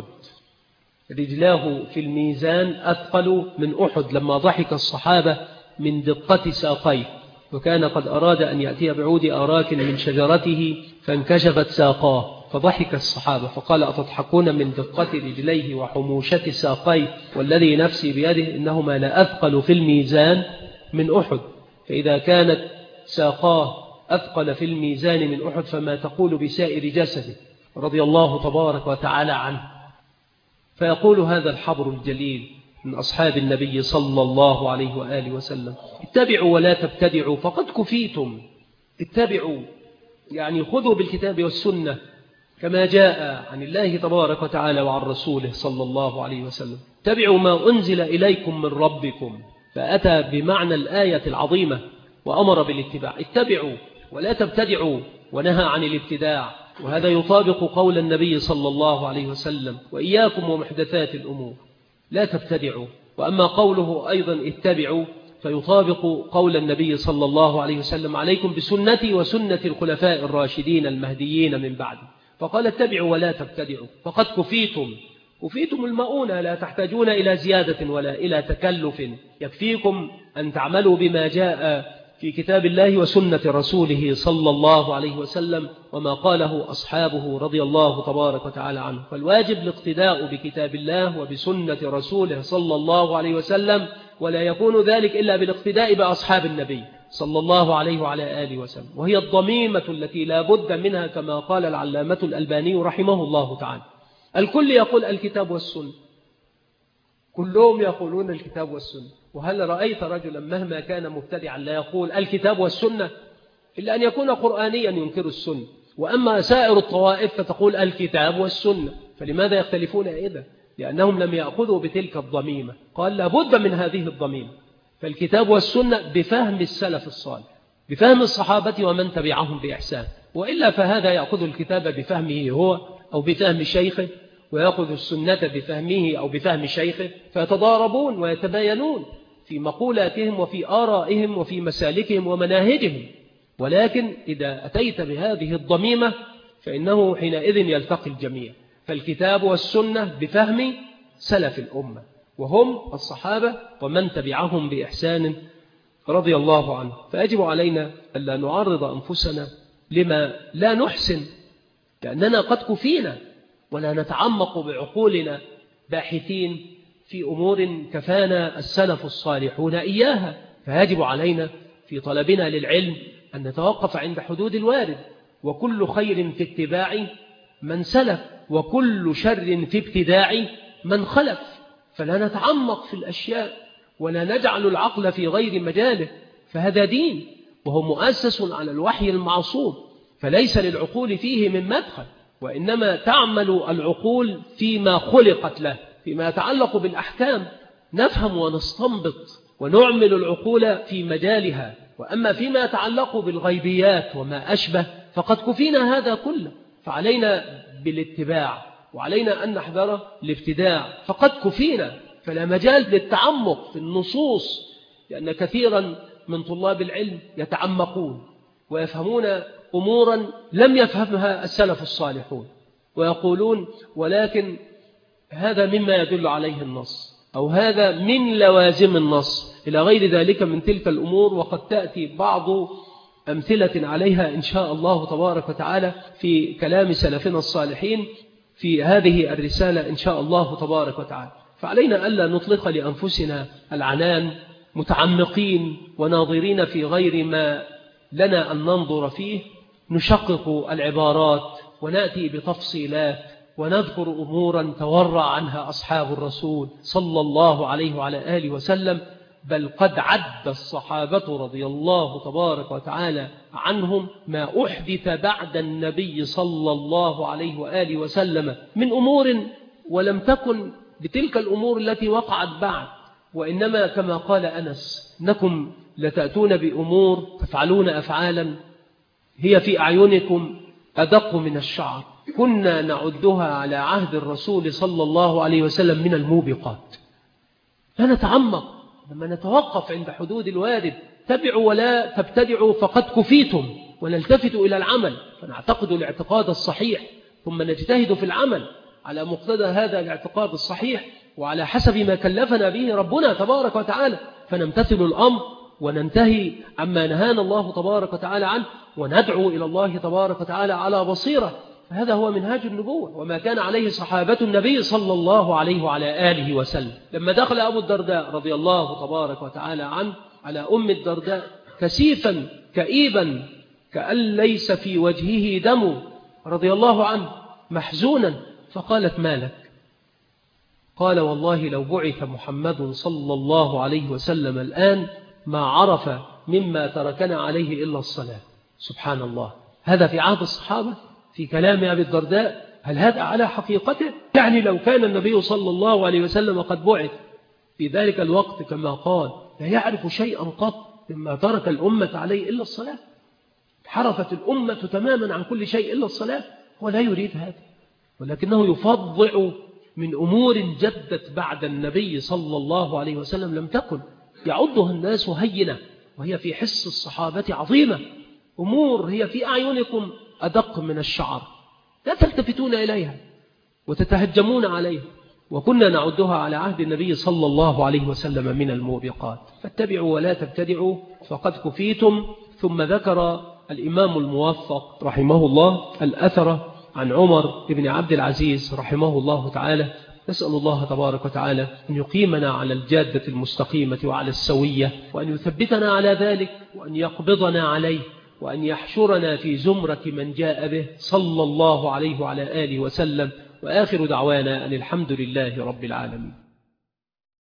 رجلاه في الميزان أثقل من أحد، لما ضحك الصحابة من دقة ساقيه، وكان قد أراد أن يأتي بعود أراك من شجرته فانكشفت ساقاه، فضحك الصحابة فقال أتضحكون من دقة رجليه وحموشة ساقيه والذي نفسي بيده إنهما لأثقل في الميزان من أحد. فإذا كانت ساقاه أثقل في الميزان من أحد فما تقول بسائر جسده رضي الله تبارك وتعالى عنه. فيقول هذا الحبر الجليل من أصحاب النبي صلى الله عليه وآله وسلم اتبعوا ولا تبتدعوا فقد كفيتم. اتبعوا يعني خذوا بالكتاب والسنة كما جاء عن الله تبارك وتعالى وعن رسوله صلى الله عليه وسلم. اتبعوا ما أنزل إليكم من ربكم، فأتى بمعنى الآية العظيمة وأمر بالاتباع. اتبعوا ولا تبتدعوا ونهى عن الابتداع، وهذا يطابق قول النبي صلى الله عليه وسلم وإياكم ومحدثات الأمور. لا تبتدعوا وأما قوله أيضا اتبعوا فيطابق قول النبي صلى الله عليه وسلم عليكم بسنتي وسنة الخلفاء الراشدين المهديين من بعدي، فقال اتبعوا ولا تبتدعوا فقد كفيتم المؤونة، لا تحتاجون إلى زيادة ولا إلى تكلف، يكفيكم أن تعملوا بما جاء في كتاب الله وسنة رسوله صلى الله عليه وسلم وما قاله أصحابه رضي الله تبارك وتعالى عنه. فالواجب الاقتداء بكتاب الله وبسنة رسوله صلى الله عليه وسلم، ولا يكون ذلك إلا بالاقتداء بأصحاب النبي صلى الله عليه وعلى آله وسلم، وهي الضميمة التي لا بد منها كما قال العلامة الألباني رحمه الله تعالى. الكل يقول الكتاب والسنة، كلهم يقولون الكتاب والسنة، وهل رأيت رجلا مهما كان مبتدعا لا يقول الكتاب والسنة إلا أن يكون قرآنيا ينكر السنة؟ وأما سائر الطوائف فتقول الكتاب والسنة. فلماذا يختلفون إذا؟ لأنهم لم يأخذوا بتلك الضميمة. قال لابد من هذه الضميمة، فالكتاب والسنة بفهم السلف الصالح، بفهم الصحابة ومن تبعهم بإحسان، وإلا فهذا يأخذ الكتاب بفهمه هو أو بفهم شيخه، ويأخذ السنة بفهمه أو بفهم شيخه، فيتضاربون ويتباينون في مقولاتهم وفي آرائهم وفي مسالكهم ومناهجهم. ولكن إذا أتيت بهذه الضميمة فإنه حينئذ يلتقي الجميع. فالكتاب والسنة بفهم سلف الأمة وهم الصحابة ومن تبعهم بإحسان رضي الله عنه. فيجب علينا ألا نعرض أنفسنا لما لا نحسن، لأننا قد كفينا ولا نتعمق بعقولنا باحثين في أمور كفانا السلف الصالحون إياها. فيجب علينا في طلبنا للعلم أن نتوقف عند حدود الوارد، وكل خير في اتباع من سلف وكل شر في ابتداع من خلف. فلا نتعمق في الأشياء ولا نجعل العقل في غير مجاله، فهذا دين وهو مؤسس على الوحي المعصوم، فليس للعقول فيه من مدخل، وإنما تعمل العقول فيما خلقت له، فيما يتعلق بالأحكام نفهم ونستنبط ونعمل العقول في مجالها. وأما فيما يتعلق بالغيبيات وما أشبه فقد كفينا هذا كله، فعلينا بالاتباع وعلينا أن نحذر الابتداع، فقد كفينا. فلا مجال للتعمق في النصوص، لأن كثيرا من طلاب العلم يتعمقون ويفهمون أمورا لم يفهمها السلف الصالحون، ويقولون ولكن هذا مما يدل عليه النص، أو هذا من لوازم النص، إلى غير ذلك من تلك الأمور. وقد تأتي بعض أمثلة عليها إن شاء الله تبارك وتعالى في كلام سلفنا الصالحين في هذه الرسالة إن شاء الله تبارك وتعالى. فعلينا ألا نطلق لأنفسنا العنان متعمقين وناظرين في غير ما لنا أن ننظر فيه، نشقق العبارات ونأتي بتفصيلات ونذكر أمورا تورع عنها أصحاب الرسول صلى الله عليه وعلى آله وسلم، بل قد عد الصحابة رضي الله تبارك وتعالى عنهم ما أحدث بعد النبي صلى الله عليه وآله وسلم من أمور، ولم تكن بتلك الأمور التي وقعت بعد، وإنما كما قال أنس إنكم لتأتون بأمور تفعلون أفعالا هي في أعينكم أدق من الشعر، كنا نعدها على عهد الرسول صلى الله عليه وسلم من الموبقات. لا نتعمق، لما نتوقف عند حدود الوارد. تبعوا ولا تبتدعوا فقد كفيتم، ونلتفتوا إلى العمل فنعتقد الاعتقاد الصحيح، ثم نجتهد في العمل على مقتضى هذا الاعتقاد الصحيح وعلى حسب ما كلفنا به ربنا تبارك وتعالى، فنمتثل الأمر وننتهي عما نهانا الله تبارك وتعالى عنه، وندعو إلى الله تبارك وتعالى على بصيرة. هذا هو منهاج النبوة وما كان عليه صحابة النبي صلى الله عليه وعلى آله وسلم. لما دخل أبو الدرداء رضي الله تبارك وتعالى عنه على أم الدرداء كسيفا كئيبا كأن ليس في وجهه دم رضي الله عنه محزونا، فقالت ما لك؟ قال والله لو بعث محمد صلى الله عليه وسلم الآن ما عرف مما تركنا عليه إلا الصلاة. سبحان الله، هذا في عهد الصحابة في كلام أبي الدرداء؟ هل هذا على حقيقته؟ يعني لو كان النبي صلى الله عليه وسلم قد بعث في ذلك الوقت كما قال لا يعرف شيئا قط مما ترك الأمة عليه إلا الصلاة، حرفت الأمة تماما عن كل شيء إلا الصلاة، ولا يريد هذا، ولكنه يفضع من أمور جدت بعد النبي صلى الله عليه وسلم لم تكن يعدها الناس هينة، وهي في حس الصحابة عظيمة. أمور هي في أعينكم أدق من الشعر لا تلتفتون إليها وتتهجمون عليها، وكنا نعدها على عهد النبي صلى الله عليه وسلم من الموبقات. فاتبعوا ولا تبتدعوا فقد كفيتم. ثم ذكر الإمام الموفق رحمه الله الأثر عن عمر بن عبد العزيز رحمه الله تعالى. نسأل الله تبارك وتعالى أن يقيمنا على الجادة المستقيمة وعلى السوية، وأن يثبتنا على ذلك، وأن يقبضنا عليه، وأن يحشرنا في زمرة من جاء به صلى الله عليه وعلى آله وسلم. وآخر دعوانا أن الحمد لله رب العالمين.